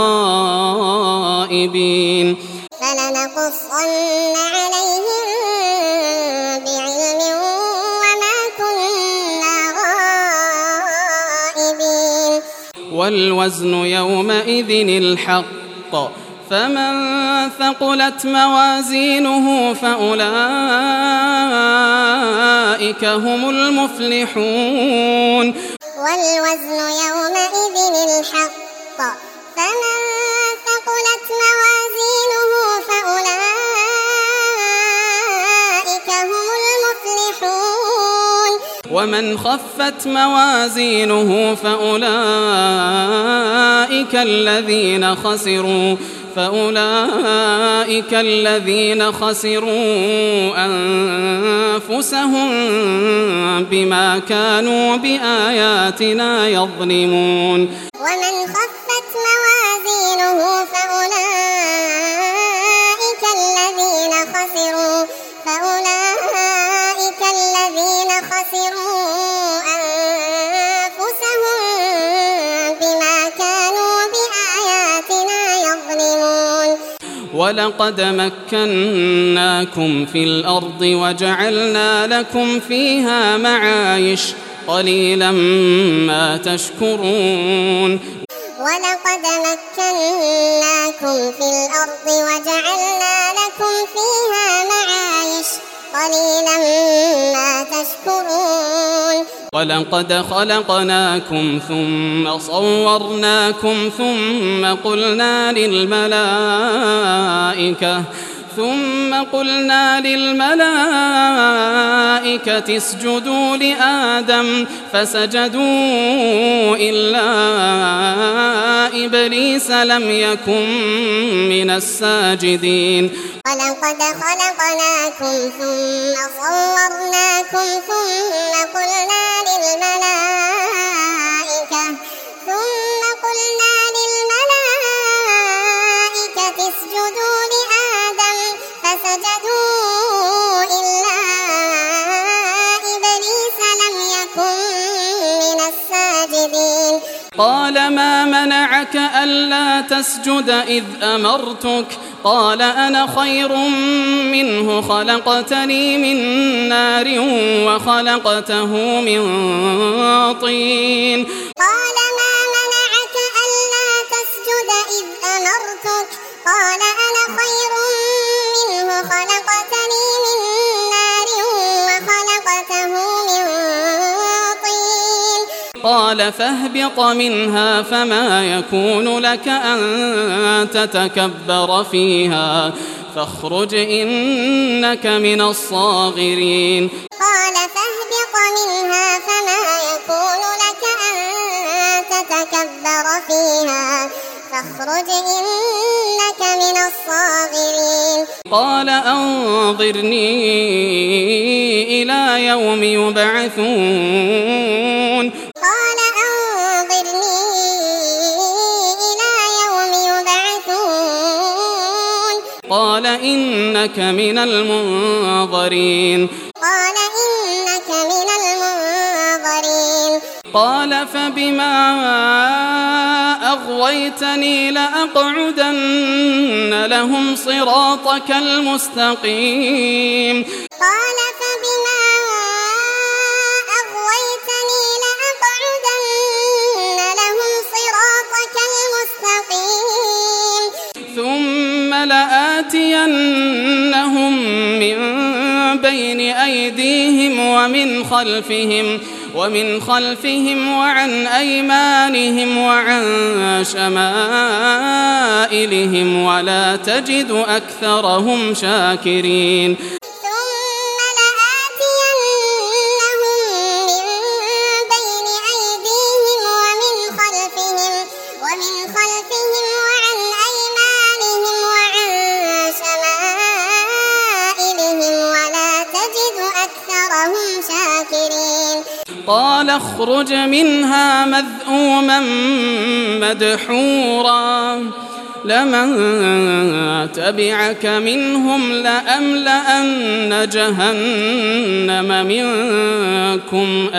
Speaker 1: غائبين.
Speaker 2: فلنقصن عليهم بعلم وما كنا غائبين.
Speaker 1: والوزن يومئذ الحق فمن ثقلت موازينه فأولئك هم المفلحون.
Speaker 2: والوزن يومئذ الحق فمن ثقلت موازينه فأولئك هم المفلحون.
Speaker 1: ومن خفت موازينه فأولئك الذين خسروا أنفسهم بما كانوا بآياتنا يظلمون.
Speaker 2: ومن خفت موازينه فأولئك الذين خسروا أنفسهم بما كانوا بآياتنا يظلمون.
Speaker 1: ولقد مكناكم في الأرض وجعلنا لكم فيها معايش قليلا ما تشكرون.
Speaker 2: ولقد مكناكم في الأرض وجعلنا لكم فيها معايش قليلا ما تشكرون.
Speaker 1: ولقد خلقناكم ثم صورناكم ثم قلنا ثم قلنا للملائكة اسجدوا لآدم فسجدوا إلا إبليس لم يكن من الساجدين
Speaker 2: ولقد خلقناكم ثم صورناكم ثم قلنا للملائكة اسجدوا لآدم فسجدوا إلا إبليس لم يكن من الساجدين
Speaker 1: قال ما منعك ألا تسجد إذ أمرتك قال أنا خير منه خلقتني من نار وخلقته من طين
Speaker 2: قال ما منعك ألا تسجد إذ أمرتك قال أنا خير منه خلقتني من نار وخلقته من طين
Speaker 1: قال فاهبط منها فما يكون لك أن تتكبر فيها فاخرج إنك من الصاغرين
Speaker 2: قال فاهبط منها فما يكون لك أن تتكبر فيها فاخرج إنك من الصاغرين
Speaker 1: قال أنظرني إلى يوم يبعثون
Speaker 2: قال أنظرني إلى يوم يبعثون
Speaker 1: قال إنك من المنظرين
Speaker 2: قال إنك من المنظرين
Speaker 1: قال فبما أغويتني لأقعدن لهم صراطك المستقيم
Speaker 2: قال فبما أغويتني لأقعدن لهم صراطك المستقيم
Speaker 1: ثم لآتينهم من بين أيديهم ومن خلفهم وعن أيمانهم وعن شمائلهم ولا تجد أكثرهم شاكرين
Speaker 2: ثم لآتينهم من بين أيديهم ومن خلفهم وعن أيمانهم وعن شمائلهم ولا تجد أكثرهم شاكرين
Speaker 1: قال اخرج منها مذءوما مدحورا لمن تبعك منهم لأملأن جهنم منكم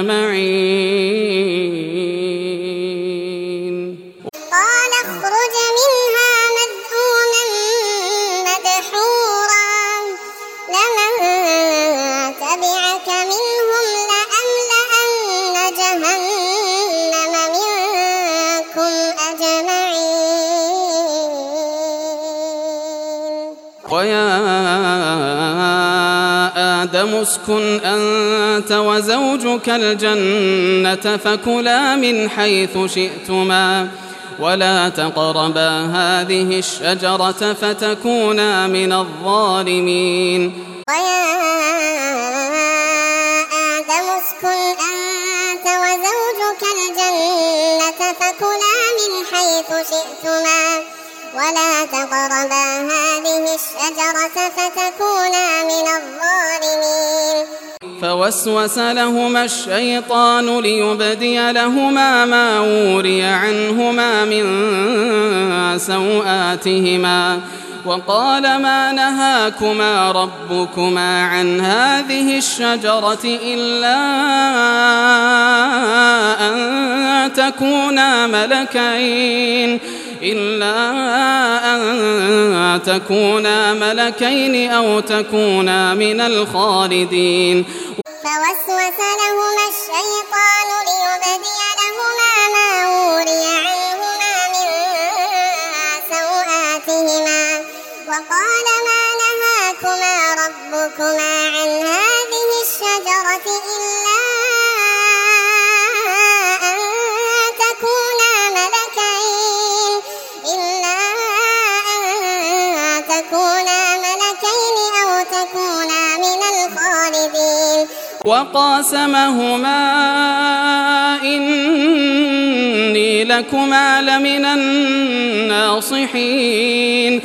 Speaker 1: أجمعين
Speaker 2: قال اخرج منها مذءوما مدحورا لمن تبعك منهم لأملأن جهنم منكم أجمعين
Speaker 1: ويا آدم اسكن أنت وزوجك الجنة فكلا من حيث شئتما ولا تقربا هذه الشجرة فتكونا من الظالمين
Speaker 2: ويا آدم اسكن أنت وزوجك الجنة فكلا من حيث شئتما ولا تقربا هذه الشجرة فتكونا من الظالمين
Speaker 1: فوسوس لهما الشيطان ليبدي لهما ما وري عنهما من سوآتهما وقال ما نهاكما ربكما عن هذه الشجرة إلا أن تكونا ملكين أو تكونا من الخالدين
Speaker 2: فوسوس لهما الشيطان ليبدي لهما ما وري عنهما من سوآتهما وقال ما نهاكما ربكما عن هذه الشجرة إلا أن تكونا ملكين
Speaker 1: وقاسمهما إني لكما لمن الناصحين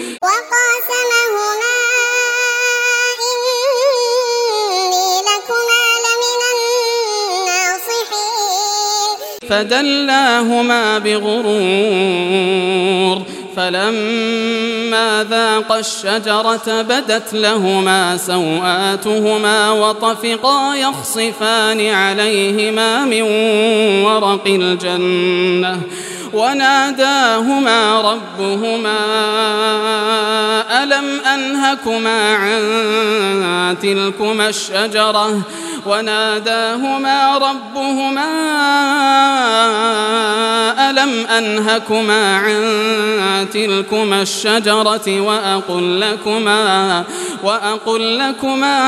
Speaker 1: فدلاهما بغرور فلما ذاقا الشجرة بدت لهما سوآتهما وطفقا يخصفان عليهما من ورق الجنة وناداهما ربهما ألم أنهكما عن تلكما الشجرة وأقل لكما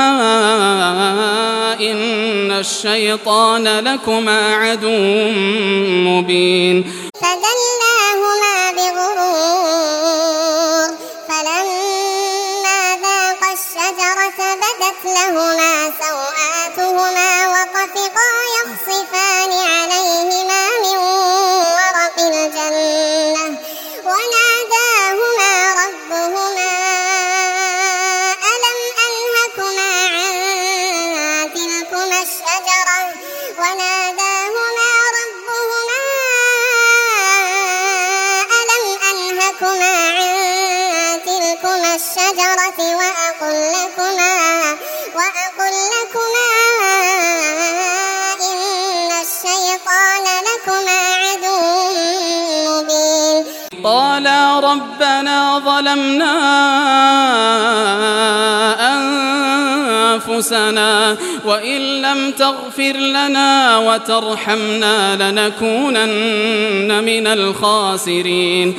Speaker 1: إن الشيطان لكما عدو مبين
Speaker 2: فدلاهما بغرور فلما ذاقا الشجرة بدت لهما سوآتهما وطفقا يخصفان عليهما من ورق الجنة وناداهما ربهما ألم أنهكما عن تلكما الشجرة وأقل لكما إن الشيطان لكما عدو مبين
Speaker 1: قالا ربنا ظلمنا أنفسنا وإن لم تغفر لنا وترحمنا لنكونن من الخاسرين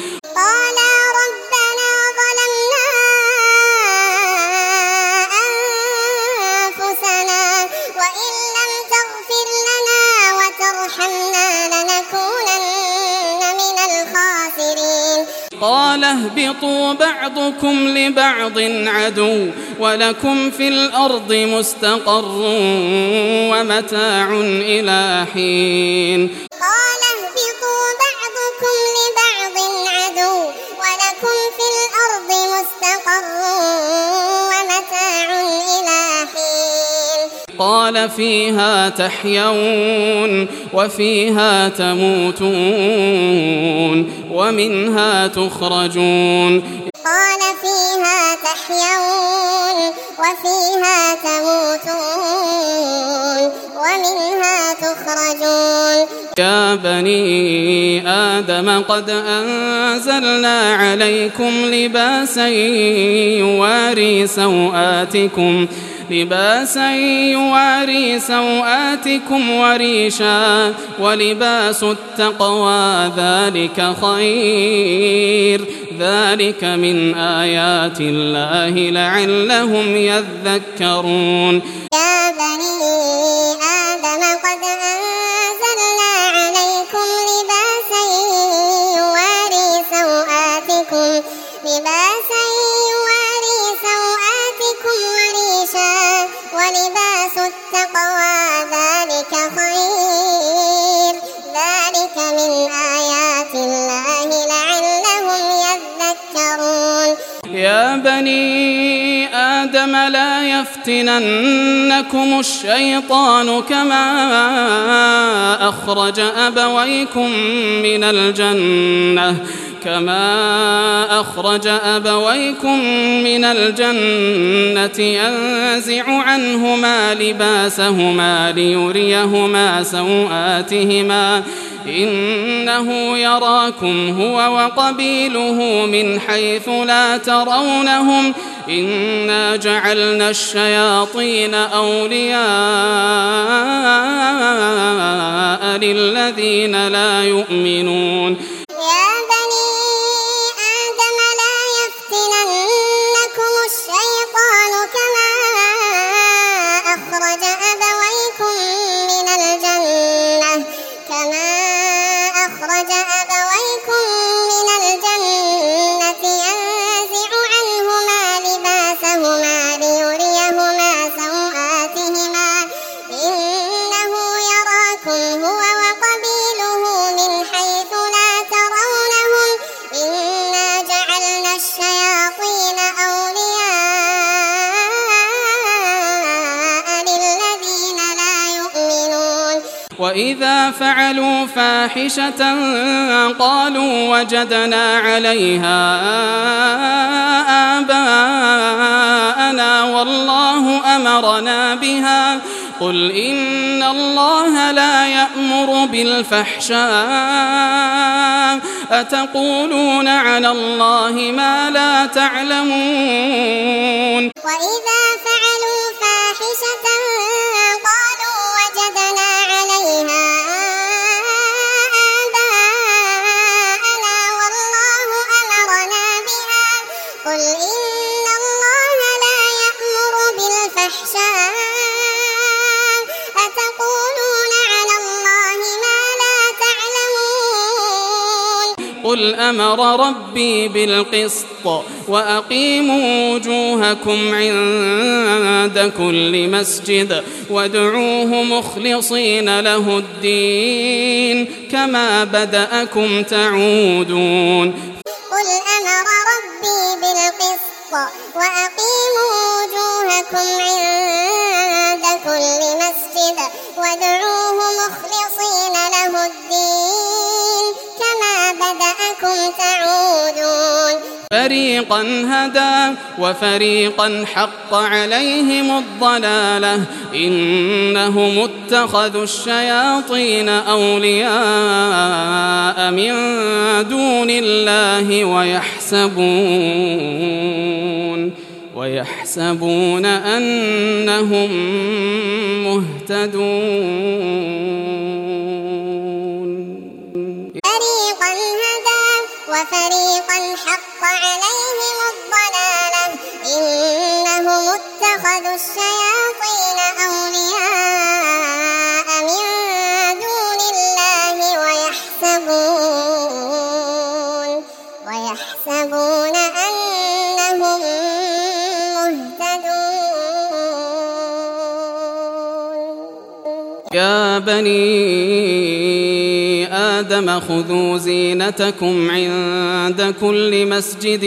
Speaker 1: قال اهبطوا بعضكم لبعض عدو ولكم في الأرض مستقر ومتاع إلى حين
Speaker 2: قال اهبطوا بعضكم لبعض عدو ولكم في الأرض مستقر ومتاع إلى حين
Speaker 1: قال فيها تحيون وفيها تموتون ومنها تخرجون
Speaker 2: قال فيها تحيون وفيها تموتون ومنها تخرجون
Speaker 1: يا بني آدم قد أنزلنا عليكم لباسا يواري سوآتكم وريشا ولباس التقوى ذلك خير ذلك من آيات الله لعلهم يذكرون
Speaker 2: يا بني آدم قد أنزلنا عليكم لباسا يواري سوآتكم وريشا ولباس التقوى ذلك خير ذلك من آيات الله لعلهم يذكرون
Speaker 1: يا بني آدم لا يفتننكم الشيطان كما أخرج أبويكم من الجنة ينزع عنهما لباسهما ليريهما سوآتهما إنه يراكم هو وقبيله من حيث لا ترونهم إنا جعلنا الشياطين أولياء للذين لا يؤمنون
Speaker 2: يا بني آدم لا يفتننكم الشيطان كما أخرج أبويكم من الجنة ينزع عنهما لباسهما ليريهما سوآتهما
Speaker 1: وإذا فعلوا فاحشة قالوا وجدنا عليها آباءنا والله أمرنا بها قل إن الله لا يأمر بالفحشاء أتقولون على الله ما لا تعلمون.
Speaker 2: وإذا فعلوا فاحشة قالوا وجدنا عليها آباءنا والله أمرنا بها قل إن الله لا يأمر بالفحشاء أتقولون على الله ما لا تعلمون.
Speaker 1: قل أمر ربي بالقسط وأقيموا وجوهكم عند كل مسجد وادعوه مخلصين له الدين كما بدأكم تعودون.
Speaker 2: قل أمر ربي بالقسط وأقيموا وجوهكم عند كل مسجد وادعوه مخلصين له الدين كما بدأكم تعودون.
Speaker 1: فريقا هدى وفريقا حق عليهم الضلالة إنهم اتخذوا الشياطين أولياء من دون الله ويحسبون أنهم مهتدون.
Speaker 2: فريقا هدى وفريقا حق عليهم الضلالة إنهم اتخذوا الشياطين أولياء من دون الله ويحسبون أنهم مهتدون.
Speaker 1: يا بني آدم خذوا زينتكم عند كل مسجد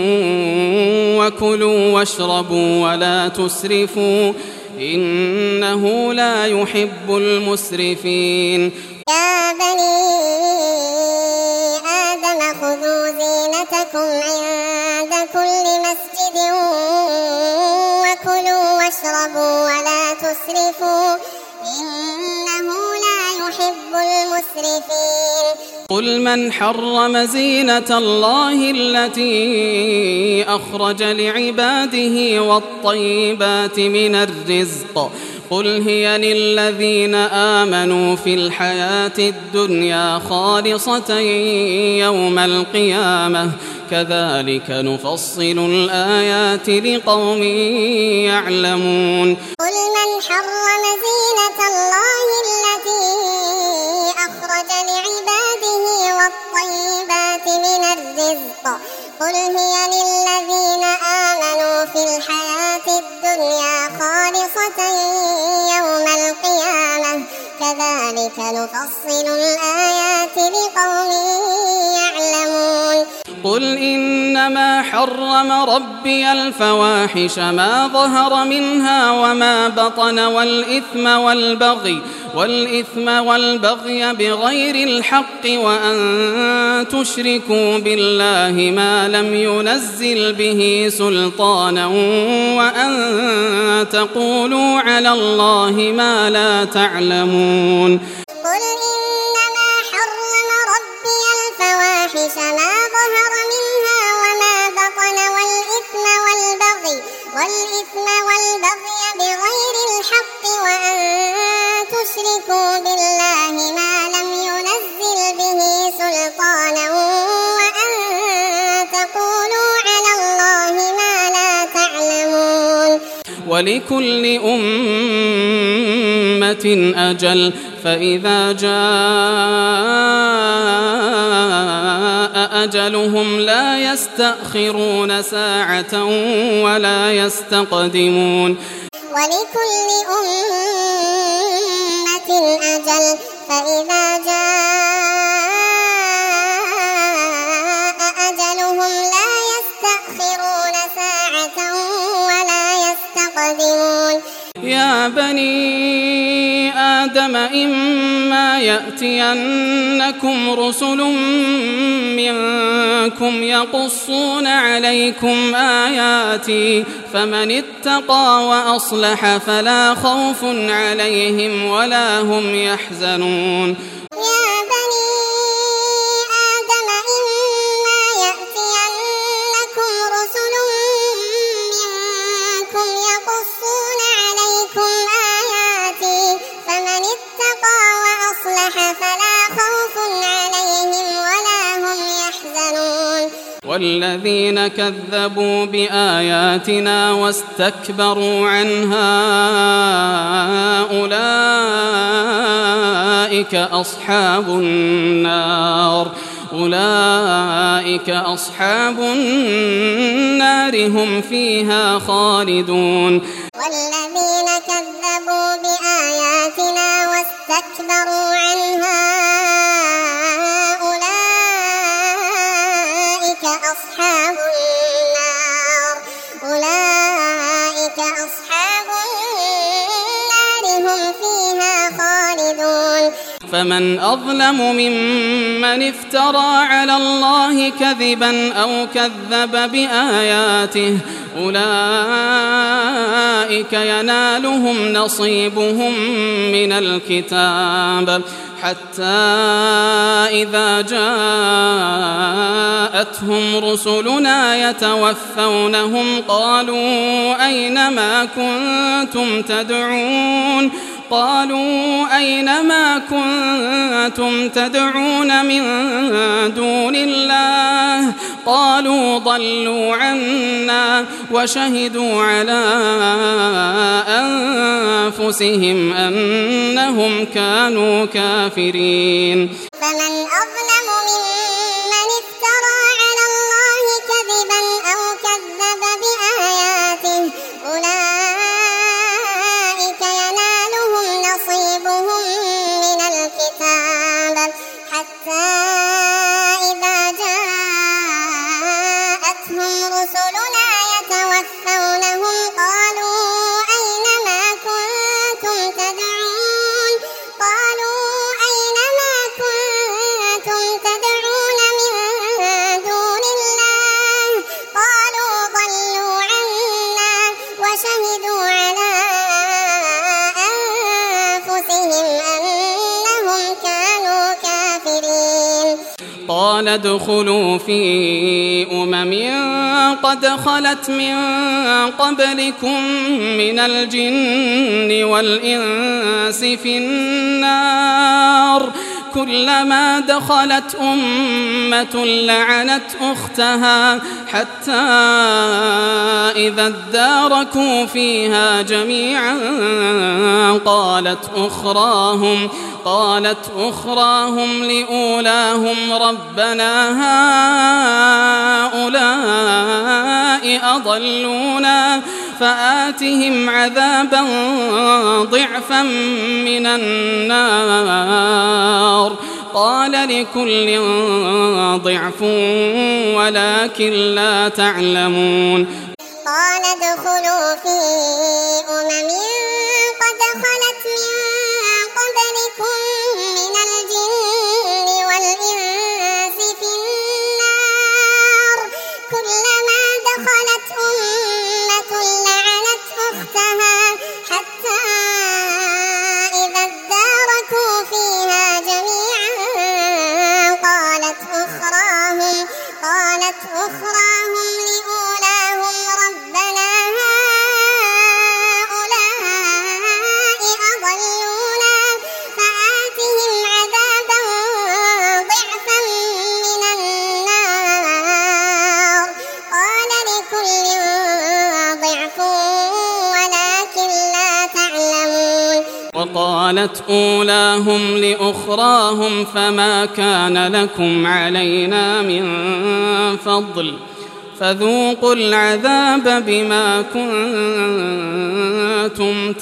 Speaker 1: وكلوا واشربوا ولا تسرفوا إنه لا يحب المسرفين.
Speaker 2: يا بني آدم خذوا زينتكم عند كل مسجد وكلوا واشربوا ولا تسرفوا إنه لا يحب المسرفين.
Speaker 1: قل من حرم زينة الله التي أخرج لعباده والطيبات من الرزق قل هي للذين آمنوا في الحياة الدنيا خالصة يوم القيامة كذلك نفصل الآيات لقوم يعلمون.
Speaker 2: قل من حرم زينة الله التي أخرج لعباده والطيبات من الرزق قل هي للذين آمنوا في الحياة الدنيا خالصة يوم القيامة كذلك نفصل الآيات لقوم يعلمون.
Speaker 1: قل إنما حرم ربي الفواحش ما ظهر منها وما بطن والإثم والبغي بغير الحق وأن تشركوا بالله ما لم ينزل به سلطانا وأن تقولوا على الله ما لا تعلمون.
Speaker 2: قل إنما حرم ربي الفواحش ما ظهر منها وما بطن والإثم والبغي بغير الحق وأن تشركوا بالله ما لم ينزل به سلطانا وأن تقولوا على الله ما لا تعلمون.
Speaker 1: ولكل أمة أجل فإذا جاء أجلهم لا يستأخرون ساعة ولا يستقدمون.
Speaker 2: ولكل أمة أجل فإذا جاء أجلهم لا يستأخرون ساعة ولا يستقدمون.
Speaker 1: يا بني آدم إما يأتينكم رسل منكم يقصون عليكم آياتي فمن اتقى وأصلح فلا خوف عليهم ولا هم يحزنون. والذين كذبوا بآياتنا واستكبروا عنها أولئك أصحاب النار هم فيها خالدون.
Speaker 2: والذين كذبوا بآياتنا واستكبروا عنها أولئك أصحاب النار هم فيها خالدون.
Speaker 1: فمن أظلم ممن افترى على الله كذبا أو كذب بآياته أولئك ينالهم نصيبهم من الكتاب حتى إذا جاءتهم رسلنا يتوفونهم قالوا أين ما كنتم تدعون من دون الله قالوا ضلوا عنا وشهدوا على أنفسهم أنهم كانوا كافرين.
Speaker 2: فمن أظلم ممن افترى على الله كذبا أو كذب بآياته أولئك ينالهم نصيبهم من الكتاب حتى إذا جاءتهم رسلنا يتوفونهم قالوا أين ما كنتم تدعون من دون الله قالوا ضلوا عنا وشهدوا على أنفسهم أنهم كانوا كافرين.
Speaker 1: قال ادخلوا في قد خلت من قبلكم من الجن والإنس في النار كلما دخلت أمة لعنت أختها حتى إذا اداركوا فيها جميعا قالت أخراهم لأولاهم ربنا هؤلاء أضلونا فآتهم عذابا ضعفا من النار قال لكل ضعف ولكن لا تعلمون.
Speaker 2: قال ادخلوا في قد خلت من قبلكم من الجن والإنس في النار كلما دخلت أمة لعنت أختها حتى إذا اداركوا فيها جميعا قالت أخراهم لأولاهم ربنا هؤلاء أضلونا فآتهم عذابا ضعفا من النار قال لكل ضعف ولكن لا تعلمون.
Speaker 1: وقالت أولاهم لأخراهم فما كان لكم علينا من فضل فذوقوا العذاب بما كنتم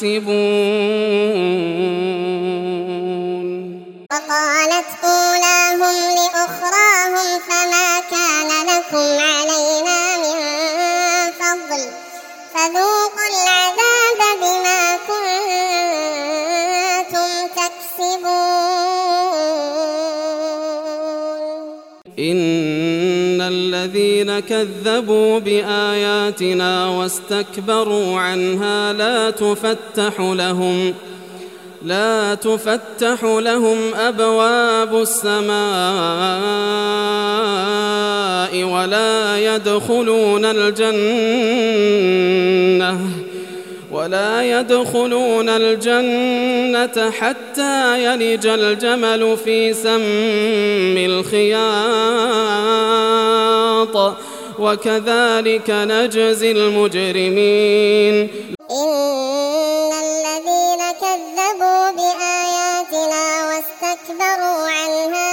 Speaker 1: تكسبون.
Speaker 2: وقالت أولاهم لأخراهم فما كان لكم علينا من فضل فذوقوا العذاب بما كنتم يكسبون
Speaker 1: إن الذين كذبوا بآياتنا واستكبروا عنها لا تفتح لهم أبواب السماء ولا يدخلون الجنة حتى يلج الجمل في سم الخياط وكذلك نجزي المجرمين
Speaker 2: إن الذين كذبوا بآياتنا واستكبروا عنها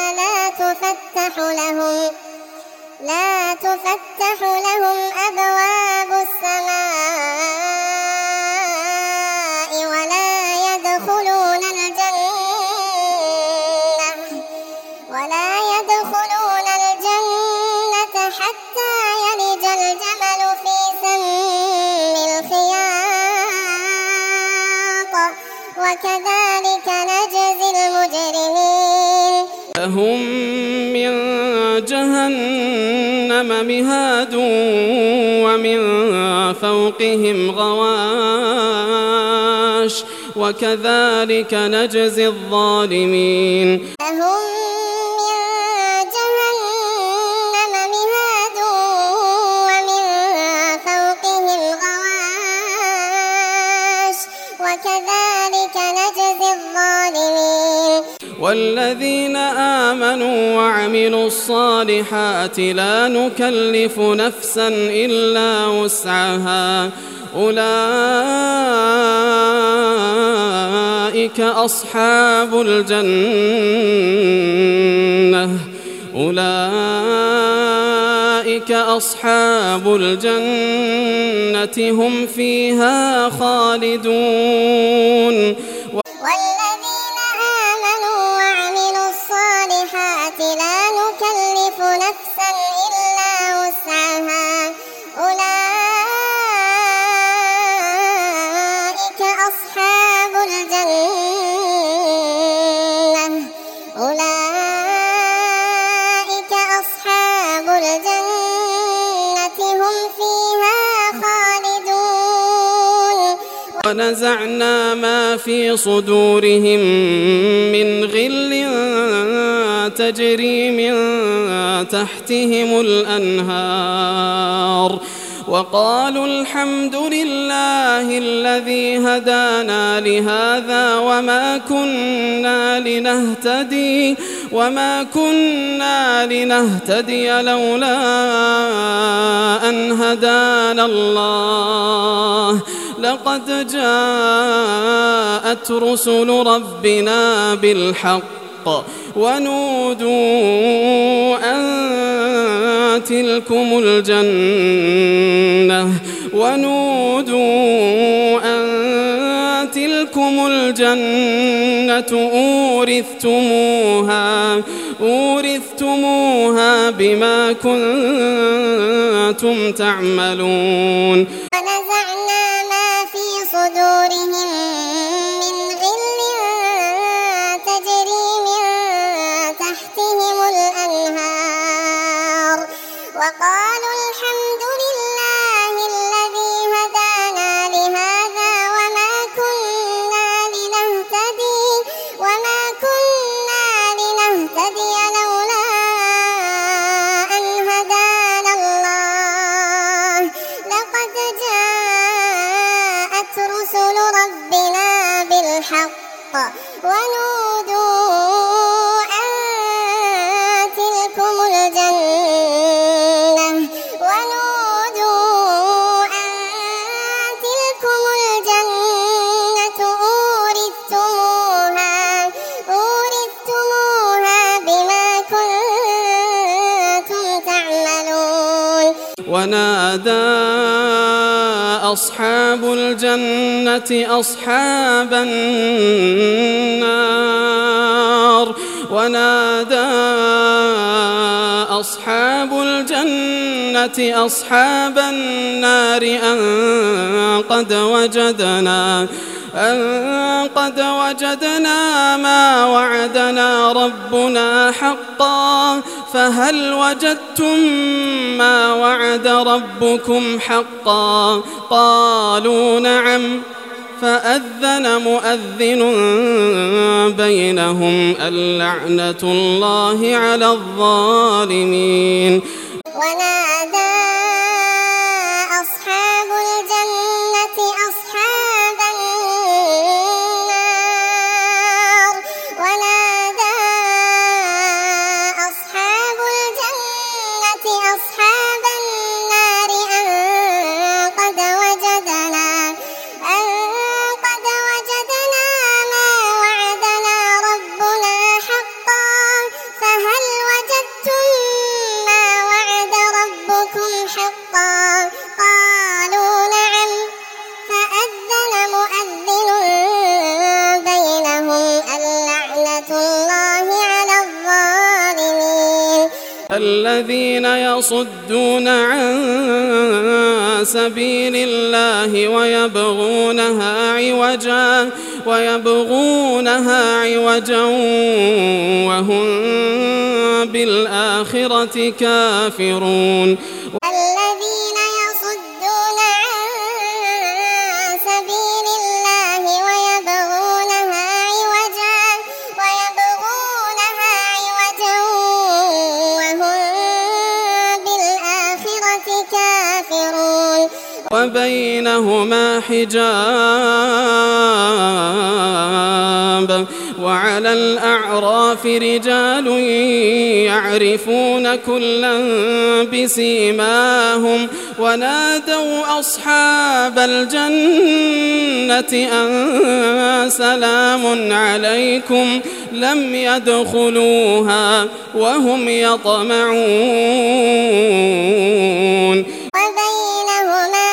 Speaker 2: لا تفتح لهم أبواب السماء ولا يدخلون الجنة حتى يلج الجمل في سم الخياط وكذلك نجزي المجرمين
Speaker 1: لهم من جهنم مهاد ومن فوقهم غواش وكذلك نجزي الظالمين
Speaker 2: لهم من جهنم مهاد ومن فوقهم غواش وكذلك نجزي الظالمين
Speaker 1: والذين آمنوا وعملوا الصالحات لا نكلف نفسا إلا وسعها أولئك أصحاب الجنة هم فيها خالدون
Speaker 2: والذين آمنوا وعملوا الصالحات لا نكلف نفسا إلا وسعها أولئك أصحاب الجنة هم فيها خالدون
Speaker 1: ونزعنا ما في صدورهم من غل تجري من تحتهم الأنهار وقالوا الحمد لله الذي هدانا لهذا وما كنا لنهتدي لولا أن هدانا الله لقد جاءت رسل ربنا بالحق ونودوا أن تلكم الجنة أورثتموها بما كنتم تعملون
Speaker 2: ونزعنا ما في صدورهم من غل تجري من تحتهم الأنهار وقالوا الحمد لله الذي هدانا لهذا وما كنا لنهتدي لولا أن هدانا الله لقد جاءت رسل ربنا بالحق ونودوا أن تلكم الجنة أورثتموها بما كنتم تعملون
Speaker 1: ونادى أصحاب الجنة أصحاب النار أن أن قد وجدنا ما وعدنا ربنا حقا فهل وجدتم ما وعد ربكم حقا قالوا نعم فأذن مؤذن بينهم اللعنة الله على الظالمين.
Speaker 2: ونادى أصحاب الجنة أصحاب النار ونادى أصحاب الجنة أصحاب النار أن قد وجدنا ما وعدنا ربنا حقا فهل وجدتم ما وعد ربكم حقا قالوا نعم فأذن مؤذن بينهم اللعنة الله على الظالمين.
Speaker 1: الذين يصدون عن سبيل الله ويبغونها عوجا وهم بالآخرة كافرون.
Speaker 2: الذين يصدون عن سبيل الله ويبغونها عوجا وهم بالآخرة كافرون.
Speaker 1: وبينهما حجاب وعلى الأعراف رجال يعرفون كلا بسيماهم ونادوا أصحاب الجنة أن سلام عليكم لم يدخلوها وهم يطمعون.
Speaker 2: وبينهما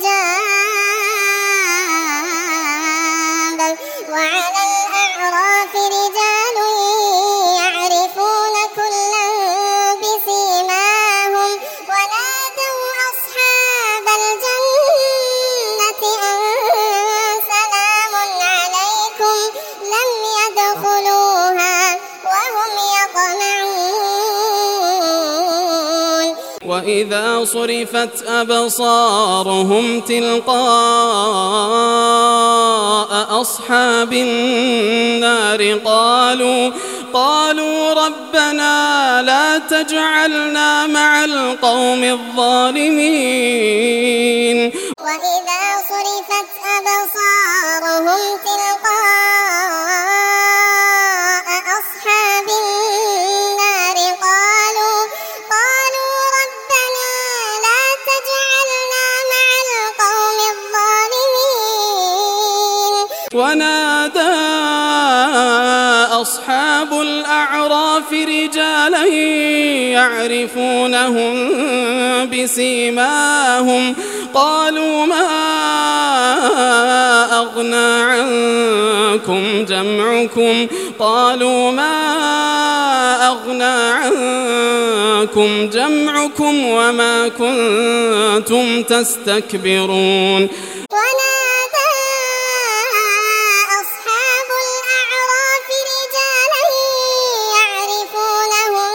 Speaker 2: حجاب وعلى الأعراف رجال يعرفون كلا بسيماهم ونادوا أصحاب الجنة أن سلام عليكم لم يدخلوها وهم يطمعون.
Speaker 1: وإذا صرفت أبصارهم تلقاء أصحاب النار قالوا ربنا لا تجعلنا مع القوم الظالمين.
Speaker 2: وإذا صرفت أبصارهم تلقاء أصحاب النار قالوا ربنا لا تجعلنا مع القوم الظالمين.
Speaker 1: ونادى أصحاب الأعراف رجالا يعرفونهم بسيماهم قالوا ما أغنى عنكم جمعكم وما كنتم تستكبرون.
Speaker 2: ونادى أصحاب الأعراف رجالا يعرفونهم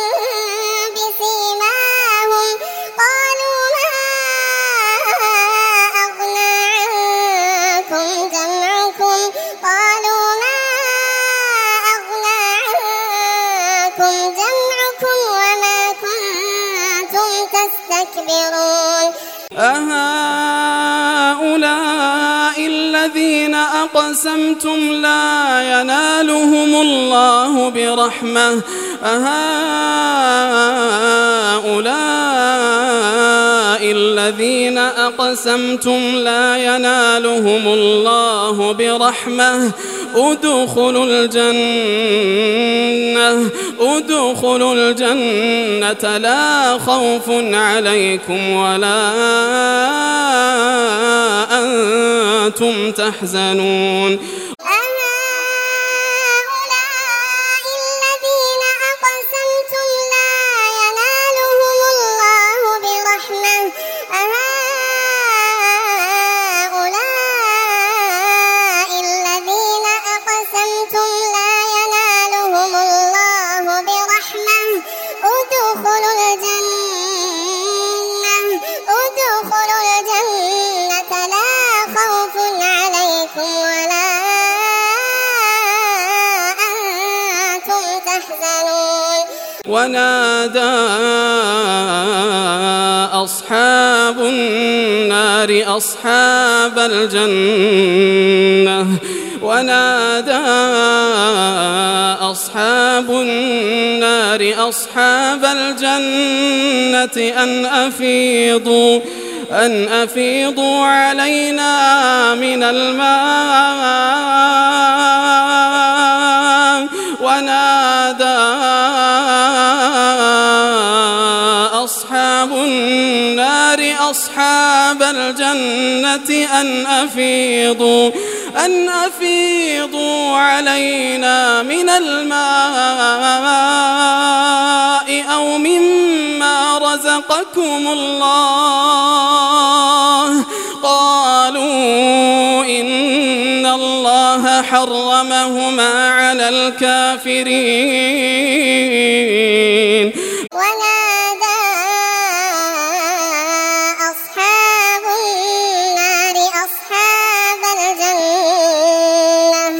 Speaker 2: بسيماهم قالوا ما أغنى عنكم جمعكم وما كنتم تستكبرون.
Speaker 1: أهؤلاء الذين أقسمتم لا ينالهم الله برحمة الذين أقسمتم لا ينالهم الله برحمة ادخلوا الجنة لا خوف عليكم ولا أنتم تحزنون.
Speaker 2: زعمتم لا ينالهم الله برحمة ادخلوا الجنة لا خوف عليكم ولا أنتم تحزنون.
Speaker 1: ونادى أصحاب النار أصحاب الجنة أن أفيضوا علينا من الماء. ونادى أصحاب النار أصحاب الجنة أن أفيضوا علينا من الماء أو مما رزقكم الله. قالوا إن الله حرمهما على الكافرين.
Speaker 2: ونادى أصحاب النار أصحاب الجنة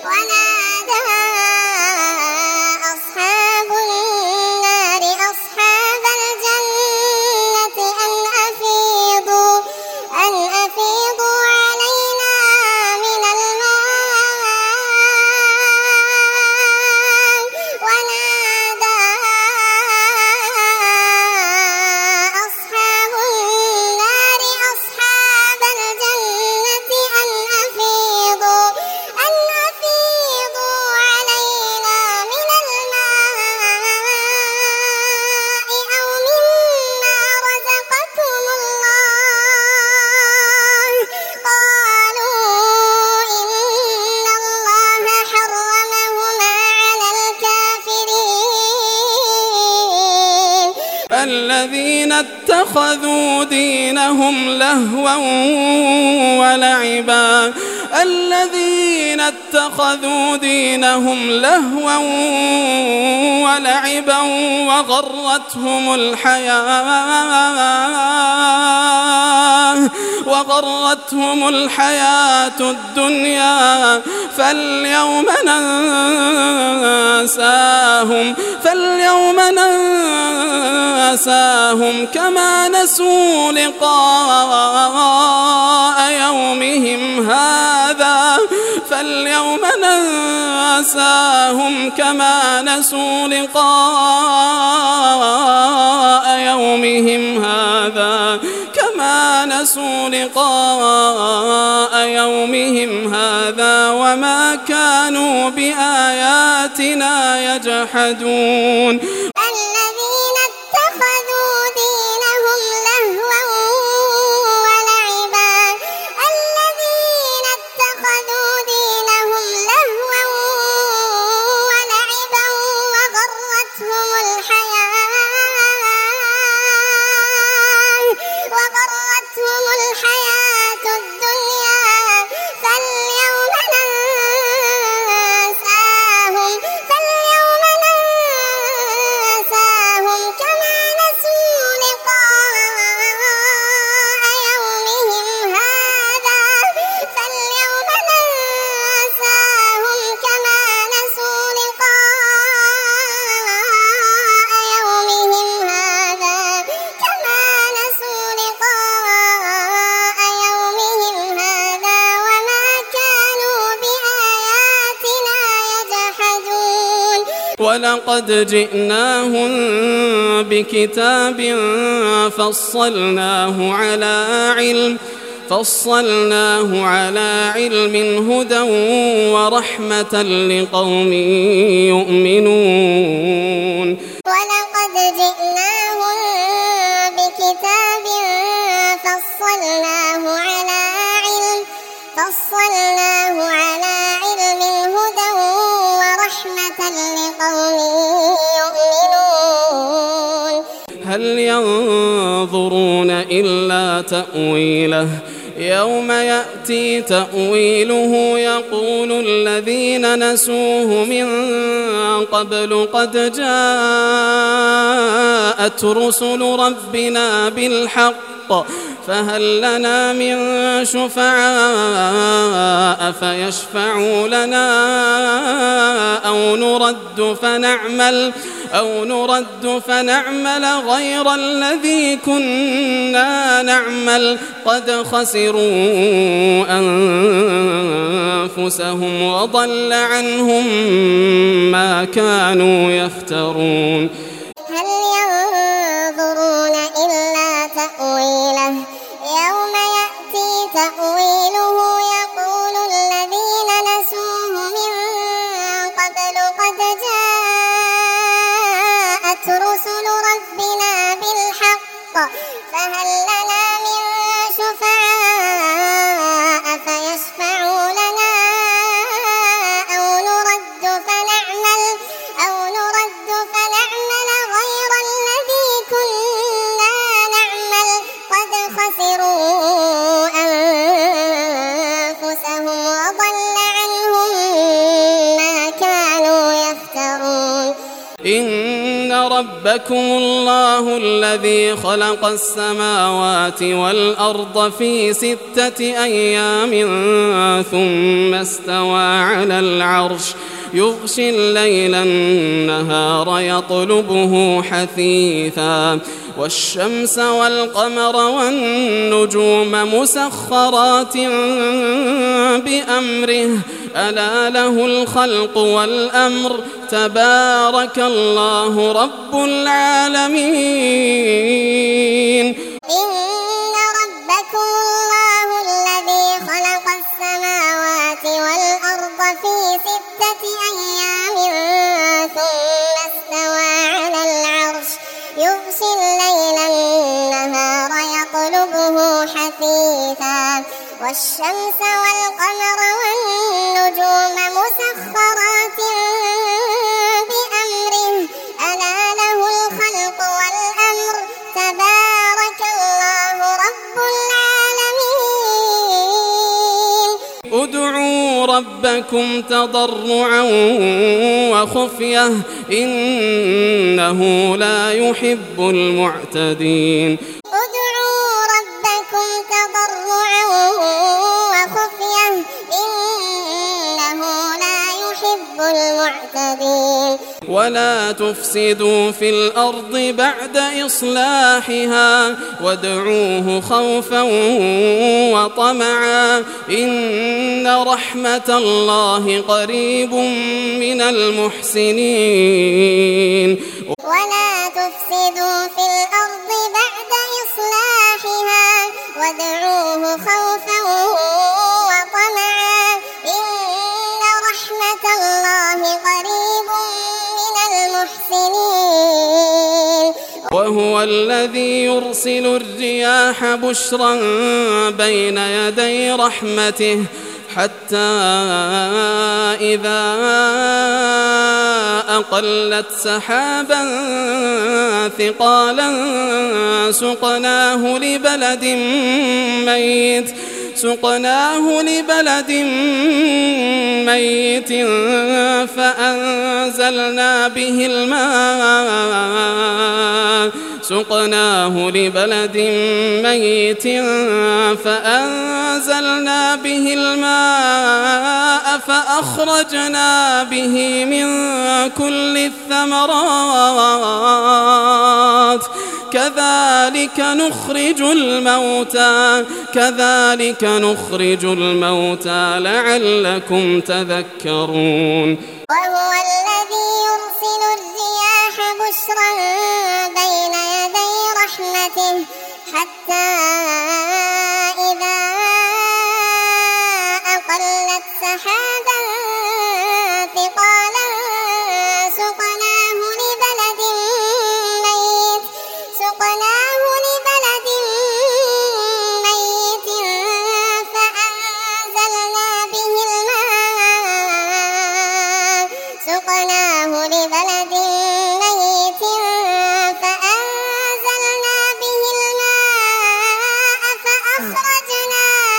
Speaker 2: أن أفيضوا علينا من الماء. ونادى أصحاب النار أصحاب الجنة أن أفيضوا علينا من الماء أو مما رزقكم الله. قالوا إن الله حرمهما على الكافرين.
Speaker 1: الذين اتخذوا دينهم لهوا ولعبا وغرتهم الحياة الدنيا فاليوم ننساهم كما نسوا لقاء يومهم هذا وما كانوا بآياتنا يجحدون.
Speaker 2: الذين اتخذوا دينهم لهوا ولعبا وغرتهم الحياة الدنيا فاليوم ننساهم كما نسوا لقاء يومهم هذا وما كانوا بآياتنا يجحدون.
Speaker 1: ولقد جئناهم بكتاب فصلناه على علم هدى ورحمة لقوم يؤمنون.
Speaker 2: ولقد جئناهم بكتاب فصلناه على علم هدى ورحمة لقوم يؤمنون.
Speaker 1: هل ينظرون إلا تأويله يوم يأتي تأويله يقول الذين نسوه من قبل قد جاءت رسل ربنا بالحق فهل لنا من شفعاء فيشفعوا لنا أو نرد فنعمل غير الذي كنا نعمل قد خسروا أنفسهم وضل عنهم ما كانوا يفترون.
Speaker 2: هل ينظرون إلا تأويله يوم يأتي تأويله يقول الذين نسوه من قبل قد جاءت رسل ربنا بالحق فهل لنا من شفعاء فيشفعوا لنا أو نرد فنعمل غير الذي كنا نعمل قد خسروا أنفسهم وضل عنهم ما كانوا يفترون.
Speaker 1: إن ربكم الله الذي خلق السماوات والأرض في 6 أيام ثم استوى على العرش يغشي الليل النهار يطلبه حثيثا والشمس والقمر والنجوم مسخرات بأمره ألا له الخلق والأمر تبارك الله رب العالمين.
Speaker 2: إن ربكم الله الذي خلق السماوات والأرض في 6 أيام ثم استوى على العرش يغشي الليل النهار يطلبه حثيثا والشمس والقمر والنجوم مسخرات بأمره ألا له الخلق والأمر تبارك الله رب العالمين.
Speaker 1: ادعوا ربكم تضرعا وخفية إنه لا يحب المعتدين.
Speaker 2: ادعوا ربكم تضرعا وخفية إنه لا يحب المعتدين.
Speaker 1: ولا تفسدوا في الأرض بعد إصلاحها وادعوه خوفا وطمعا إن رحمة الله قريب من المحسنين.
Speaker 2: ولا تفسدوا في الأرض بعد إصلاحها وادعوه خوفا وطمعا إن رحمة الله قريب من المحسنين.
Speaker 1: وهو الذي يرسل الرياح بشرا بين يدي رحمته حتى إذا أقلت سحابا ثقالا سقناه لبلد ميت فأنزلنا به الماء فأخرجنا به من كل الثمرات كذلك نخرج الموتى لعلكم تذكرون.
Speaker 2: وهو الذي يرسل الرياح بشرا بين يدي رحمته حتى إذا أقلت سحابا ثقالا سقناه لبلد ميت فأنزلنا به الماء فأخرجنا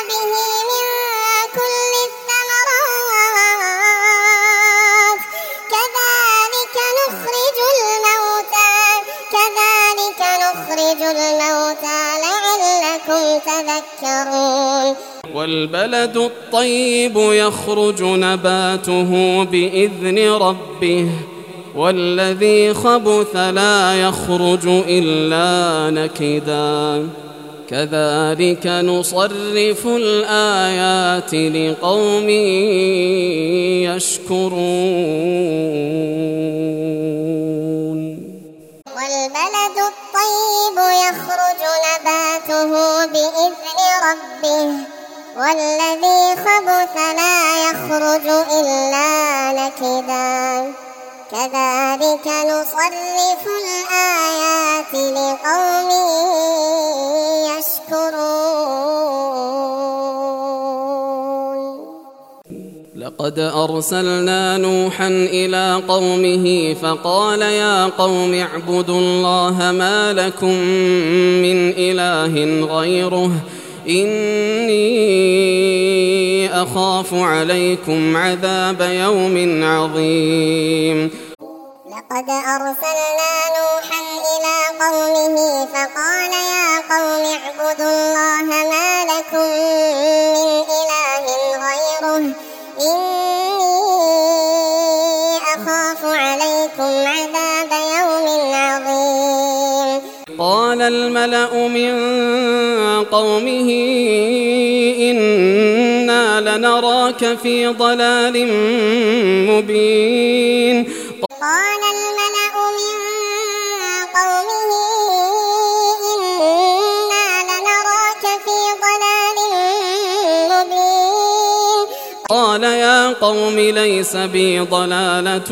Speaker 2: يتذكرون
Speaker 1: والبلد الطيب يخرج نباته بإذن ربه والذي خبث لا يخرج إلا نكدا كذلك نصرف الآيات لقوم يشكرون
Speaker 2: والبلد الطيب يخرج نباته بإذن ربه والذي خبث لا يخرج إلا نكدا كذلك نصرف الآيات لقوم يشكرون
Speaker 1: لقد أرسلنا نوحا إلى قومه فقال يا قوم اعبدوا الله ما لكم من إله غيره إني أخاف عليكم عذاب يوم عظيم
Speaker 2: لقد أرسلنا نوحا إلى قومه فقال يا قوم اعبدوا الله ما لكم من إله غيره إني أخاف عليكم عذاب يوم عظيم
Speaker 1: قال الملأ من قومه إنا لنراك في ضلال مبين
Speaker 2: قال الملأ من قومه إنا لنراك في ضلال مبين
Speaker 1: قال يا قوم ليس بي ضلالة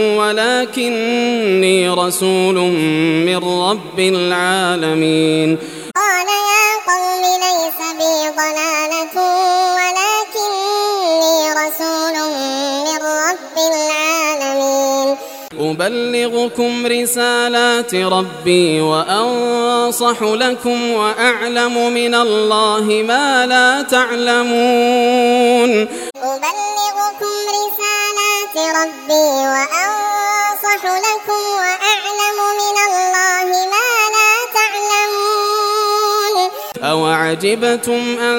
Speaker 1: ولكني رسول من رب العالمين
Speaker 2: قال يا قوم ليس بي ضلالة ولكني رسول من رب العالمين
Speaker 1: أبلغكم رسالات ربي وأنصح لكم وأعلم من الله ما لا تعلمون
Speaker 2: أبلغكم رسالات ربي وأنصح لكم وأعلم من الله ما لا تعلمون
Speaker 1: أوعجبتم أن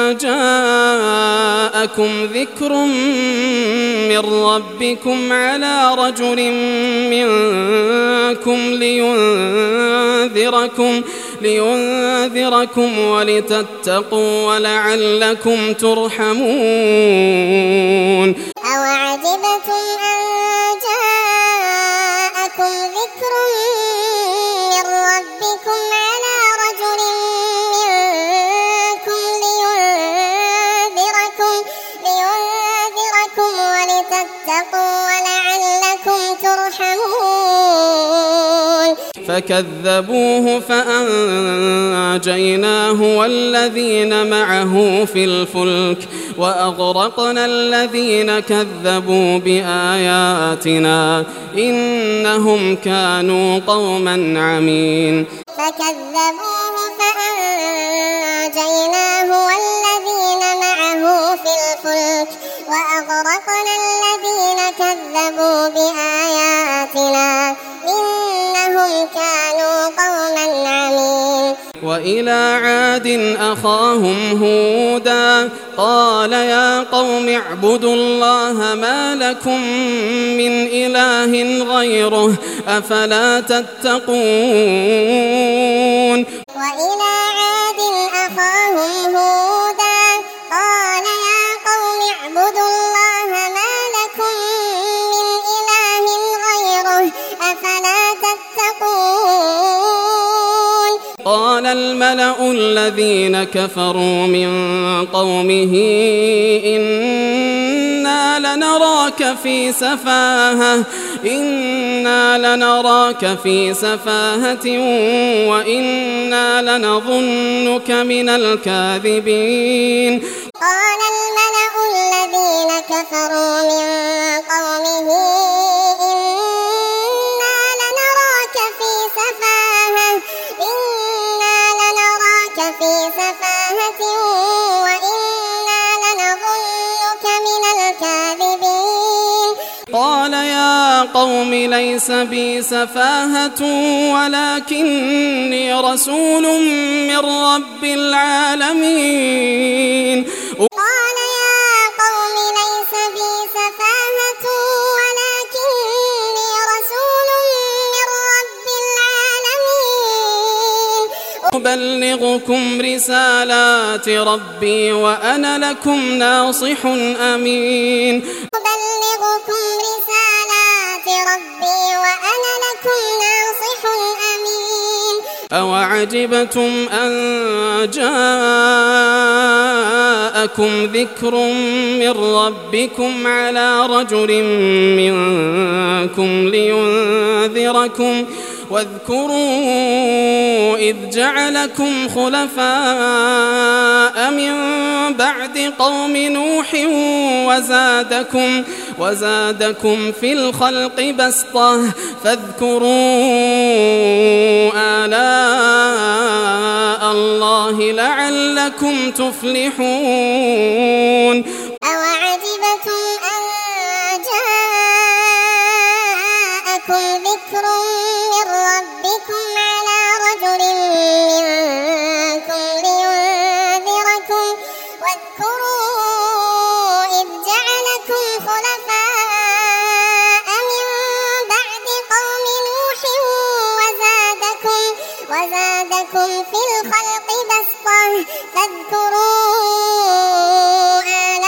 Speaker 1: جاءكم ذكر من ربكم على رجل منكم لينذركم ولتتقوا ولعلكم ترحمون
Speaker 2: أوعجبتم أن جاءكم ذكر من ربكم على رجل منكم لينذركم ولتتقوا ولعلكم ترحمون
Speaker 1: فكذبوه فأنجيناه والذين معه في الفلك وأغرقنا الذين كذبوا بآياتنا إنهم كانوا قوما عمين
Speaker 2: فكذبوه فأنجيناه والذين معه في الفلك وأغرقنا الذين كذبوا بآياتنا إنهم كانوا قوما عمين
Speaker 1: وإلى عاد أخاهم هودا قال يا قوم اعبدوا الله ما لكم من إله غيره أفلا تتقون
Speaker 2: وإلى عاد أخاهم هودا قال يا قوم اعبدوا الله ما لكم من إله غيره أفلا تتقون
Speaker 1: قال الملأ الذين كفروا من قومه إنا لنراك في سفاهة وإنا لنظنك من الكاذبين
Speaker 2: قال الملأ الذين كفروا من قومه إنا لنراك في سفاهة وإنا لنظنك من الكاذبين
Speaker 1: قال يا قوم ليس بي سفاهة ولكني رسول من رب العالمين.
Speaker 2: قال يا قوم ليس بي سفاهة ولكني رسول من رب العالمين.
Speaker 1: أبلغكم رسالات ربي وأنا لكم ناصح أمين.
Speaker 2: أبلغكم رسالات ربي وأنا لكم ناصح أمين.
Speaker 1: أوعجبتم أن جاءكم ذكر من ربكم على رجل منكم لينذركم واذكروا إذ جعلكم خلفاء من بعد قوم نوح وزادكم في الخلق بسطة فاذكروا آلاء الله لعلكم تفلحون.
Speaker 2: أوعجبتم أن جاءكم ذكر من ربكم على رجل منكم لينذركم واذكروا إذ جعلكم خلفاء من بعد قوم نوح وزادكم في الخلق بسطة فاذكروا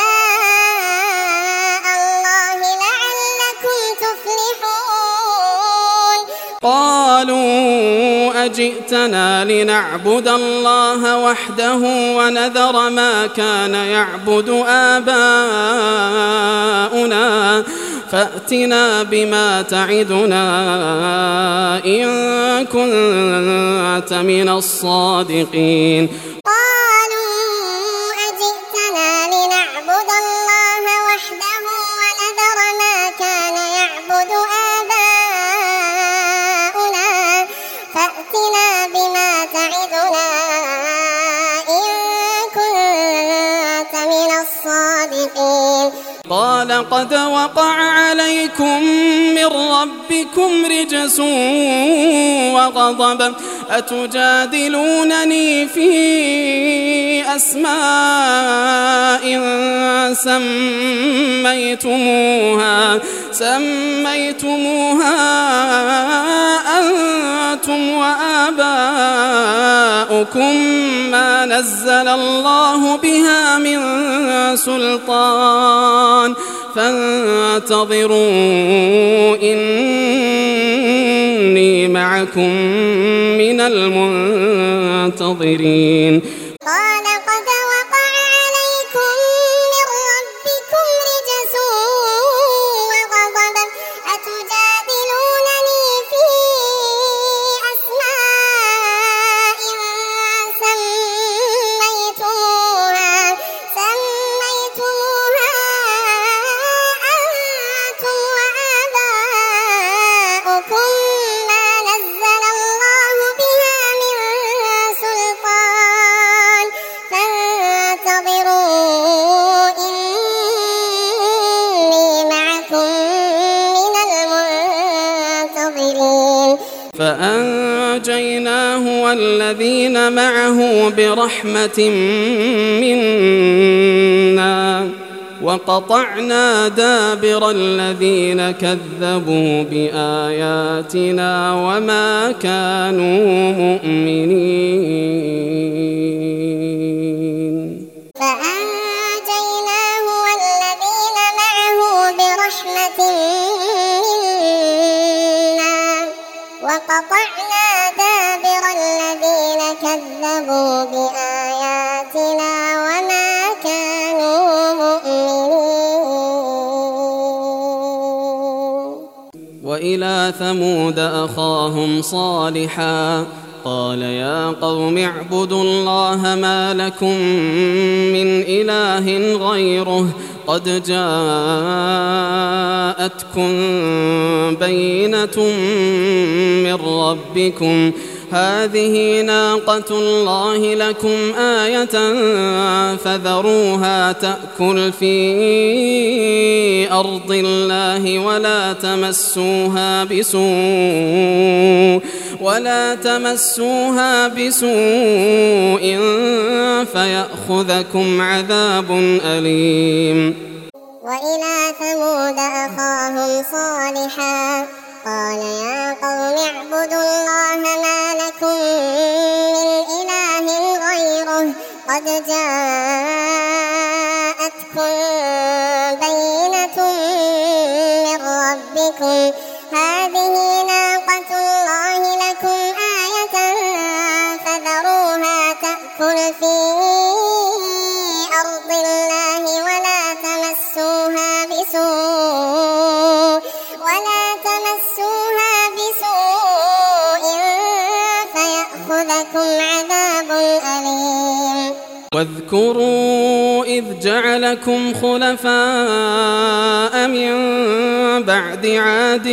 Speaker 2: آلاء الله لعلكم تفلحون.
Speaker 1: قالوا أجئتنا لنعبد الله وحده ونذر ما كان يعبد آباؤنا فأتنا بما تعدنا إن كنت من الصادقين.
Speaker 2: قالوا أجئتنا لنعبد الله وحده ونذر ما كان يعبد آباؤنا فأتنا بما تعدنا إن كنت من الصادقين.
Speaker 1: قال قد وقع عليكم من ربكم رجس وغضب أتجادلونني في أسماء سميتموها أنتم وآباؤكم ما نزل الله بها من سلطان فانتظروا إني معكم من المنتظرين.
Speaker 2: قال قد وقع عليكم من ربكم رجس وغضب أتجادلونني في أسماء سميتموها أنتم وآباؤكم ما نزل الله بها من سلطان فانتظروا إني معكم من المنتظرين.
Speaker 1: فأنجيناه والذين معه برحمة منا وقطعنا دابر الذين كذبوا بآياتنا وما كانوا مؤمنين.
Speaker 2: فأنجيناه والذين معه برحمة منا وقطعنا دابر الذين كذبوا بآياتنا وما كانوا مؤمنين.
Speaker 1: وإلى ثمود أخاهم صالحا قال يا قوم اعبدوا الله ما لكم من إله غيره قد جاءتكم بينة من ربكم هذه ناقة الله لكم آية فذروها تأكل في أرض الله ولا تمسوها بسوء فيأخذكم عذاب أليم.
Speaker 2: وإلى ثمود أخاهم صالحا قال يا قوم اعبدوا الله ما لكم من إله غيره قد جاءتكم بينة من ربكم هذه ناقة الله لكم آية فذروها تأكل في أرض الله ولا تمسوها بسوء فيأخذكم عذاب أليم.
Speaker 1: واذكروا إذ جعلكم خلفاء من بعد عاد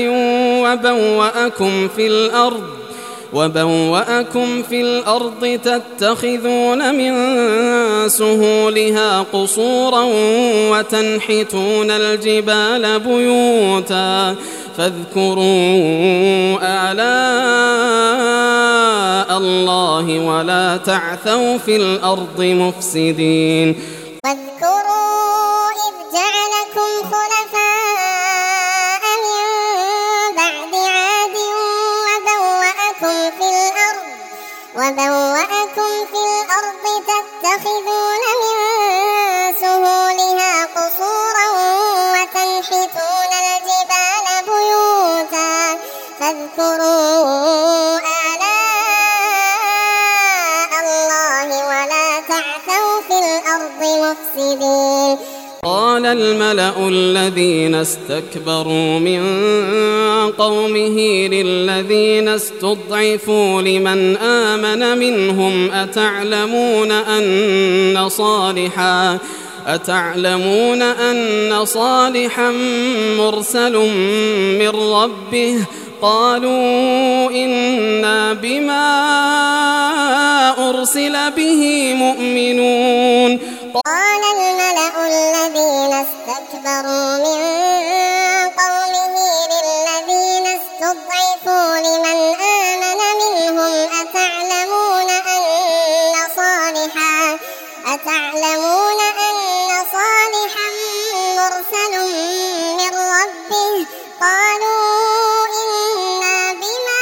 Speaker 1: وبوأكم في الأرض تتخذون من سهولها قصورا وتنحتون الجبال بيوتا فاذكروا آلاء الله ولا تعثوا في الأرض مفسدين.
Speaker 2: واذكروا إذ جعلكم خلفاء من بعد عاد وبوأكم في الأرض تتخذون من سهولها قصورا وتنحتون الجبال بيوتا فاذكروا آلاء الله ولا تعثوا في الأرض مفسدين.
Speaker 1: قال الملأ الذين استكبروا من قومه للذين استضعفوا لمن آمن منهم أتعلمون أن صالحا مرسل من ربه قالوا إنا بما أرسل به مؤمنون.
Speaker 2: قال الملأ الذين استكبروا من قومه للذين استضعفوا لمن آمن منهم أتعلمون أن صالحا مرسل من ربه قالوا إنا بما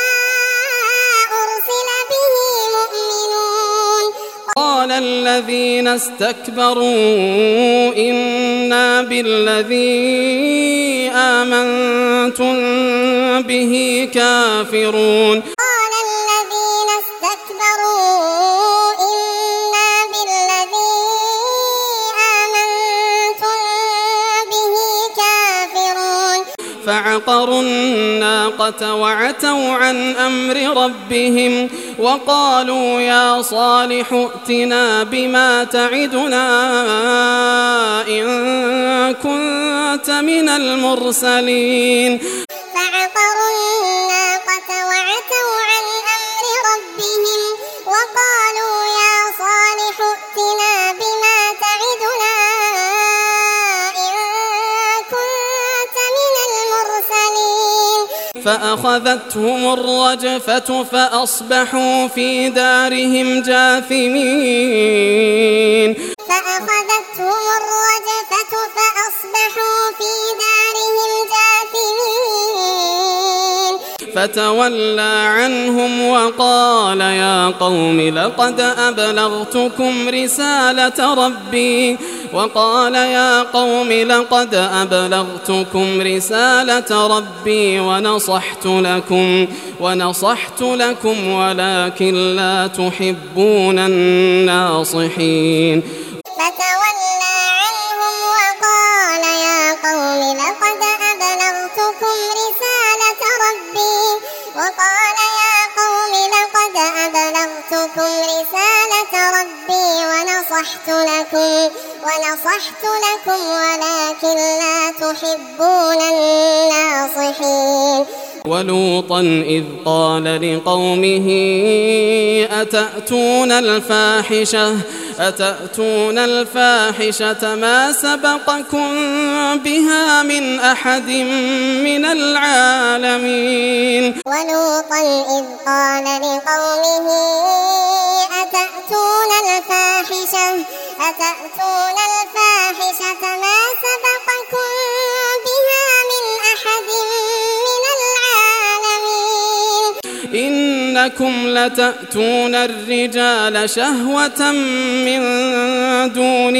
Speaker 2: أرسل به مؤمنون.
Speaker 1: قال الذين استكبروا إنا بالذي آمنتم به كافرون.
Speaker 2: قال الذين استكبروا إنا بالذي آمنتم به كافرون.
Speaker 1: فعقروا الناقة وعتوا عن أمر ربهم وقالوا يا صالح ائتنا بما تعدنا إن كنت من المرسلين.
Speaker 2: فعقروا الناقة وعتوا عن أمر ربهم وقالوا يا صالح ائتنا بما تعدنا إن كنت من المرسلين.
Speaker 1: فأخذتهم الرجفة فأصبحوا في دارهم جاثمين. فتولى عنهم وقال يا قوم لقد أبلغتكم رسالة ربي ونصحت لكم ولكن لا تحبون الناصحين.
Speaker 2: فتولى عنهم وقال يا قوم لقد أبلغتكم رسالة ربي ونصحت لكم ولكن لا تحبون الناصحين.
Speaker 1: ولوطا إذ قال لقومه أتأتون الفاحشة ما سبقكم بها من أحد من العالمين.
Speaker 2: ولوطا إذ قال لقومه أتأتون الفاحشة ما سبقكم بها من أحد من العالمين.
Speaker 1: إنكم لتأتون الرجال شهوة من دون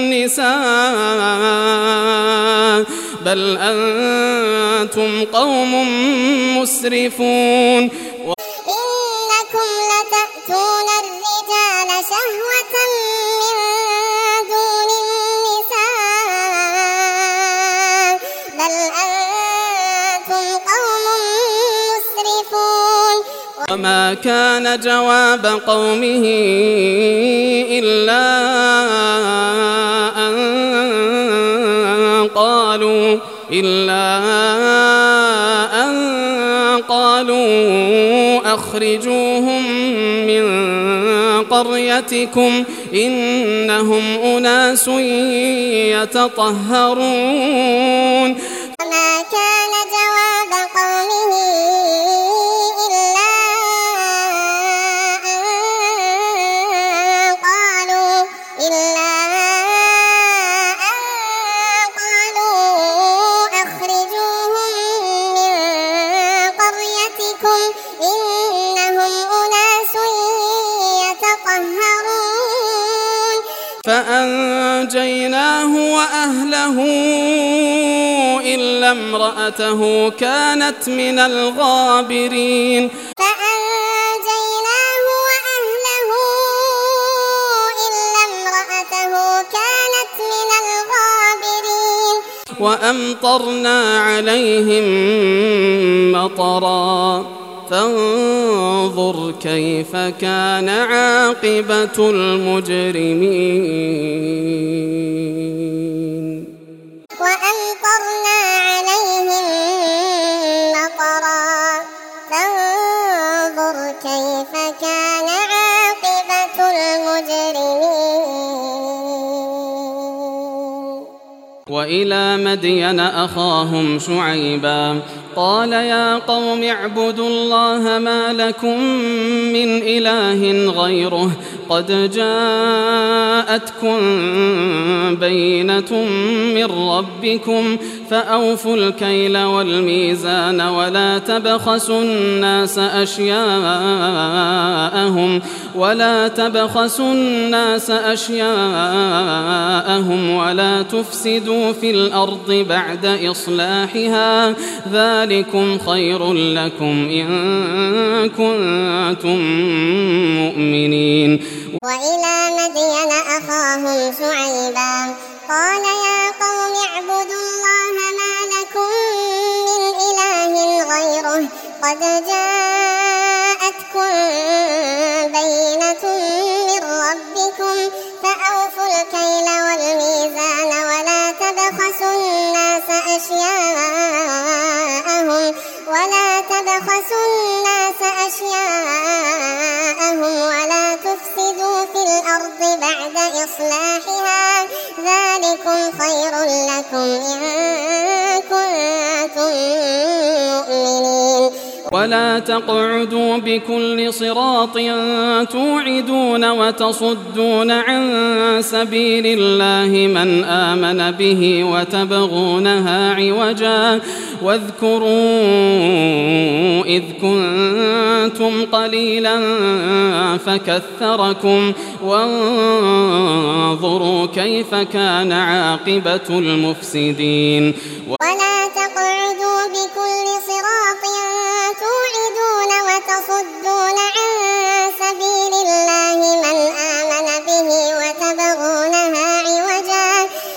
Speaker 1: النساء بل أنتم قوم مسرفون.
Speaker 2: إنكم لتأتون الرجال شهوة من دون النساء بل أنتم قوم مسرفون.
Speaker 1: وما كان جواب قومه إلا أن قالوا أخرجوهم من قريتكم إنهم أناس يتطهرون.
Speaker 2: وما كان جواب قومه إلا أن قالوا أخرجوهم من قريتكم إنهم أناس يتطهرون.
Speaker 1: فأنجيناه وأهله إلا امرأته كانت من الغابرين.
Speaker 2: فأنجيناه وأهله إلا امرأته كانت من الغابرين.
Speaker 1: وأمطرنا عليهم مطرا فانظر كيف كان عاقبة المجرمين.
Speaker 2: وأمطرنا عليهم مطرا فانظر كيف كان عاقبة المجرمين.
Speaker 1: وإلى مدين أخاهم شعيبا قال يا قوم اعبدوا الله ما لكم من إله غيره قد جاءتكم بينة من ربكم فأوفوا الكيل والميزان ولا تبخسوا الناس أشياءهم ولا تفسدوا في الأرض بعد إصلاحها ذلكم خير لكم إن كنتم مؤمنين.
Speaker 2: وإلى مدين أخاهم شعيبا قال يا قوم اعبدوا الله ما لكم من إله غيره قد جاءتكم بينة من ربكم فأوفوا الكيل والميزان ولا تبخسوا الناس أشياءهم ولا تفسدوا في الأرض بعد إصلاحها ذلكم خير لكم إن كنتم مؤمنين.
Speaker 1: ولا تقعدوا بكل صراط توعدون وتصدون عن سبيل الله من آمن به وتبغونها عوجا واذكروا إذ كنتم قليلا فكثركم وانظروا كيف كان عاقبة المفسدين.
Speaker 2: ولا تقعدوا بكل صراط توعدون وتصدون عن سبيل الله من آمن به وتبغونها عوجا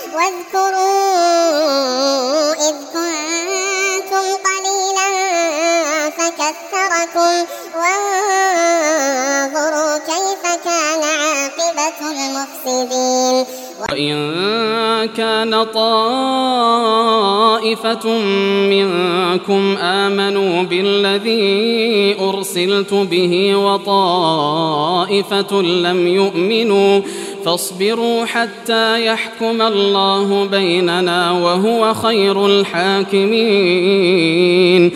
Speaker 2: واذكروا إذ كنتم قليلا فكثركم وانظروا كيف كان عاقبة المفسدين. وإن
Speaker 1: كان طائفة منكم آمنوا بالذي أرسلت به وطائفة لم يؤمنوا فاصبروا حتى يحكم الله بيننا وهو خير الحاكمين.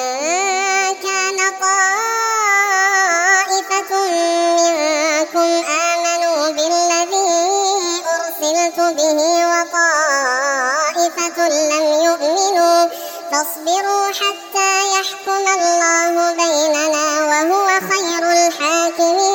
Speaker 2: فاصبروا حتى يحكم الله بيننا وهو خير الحاكمين.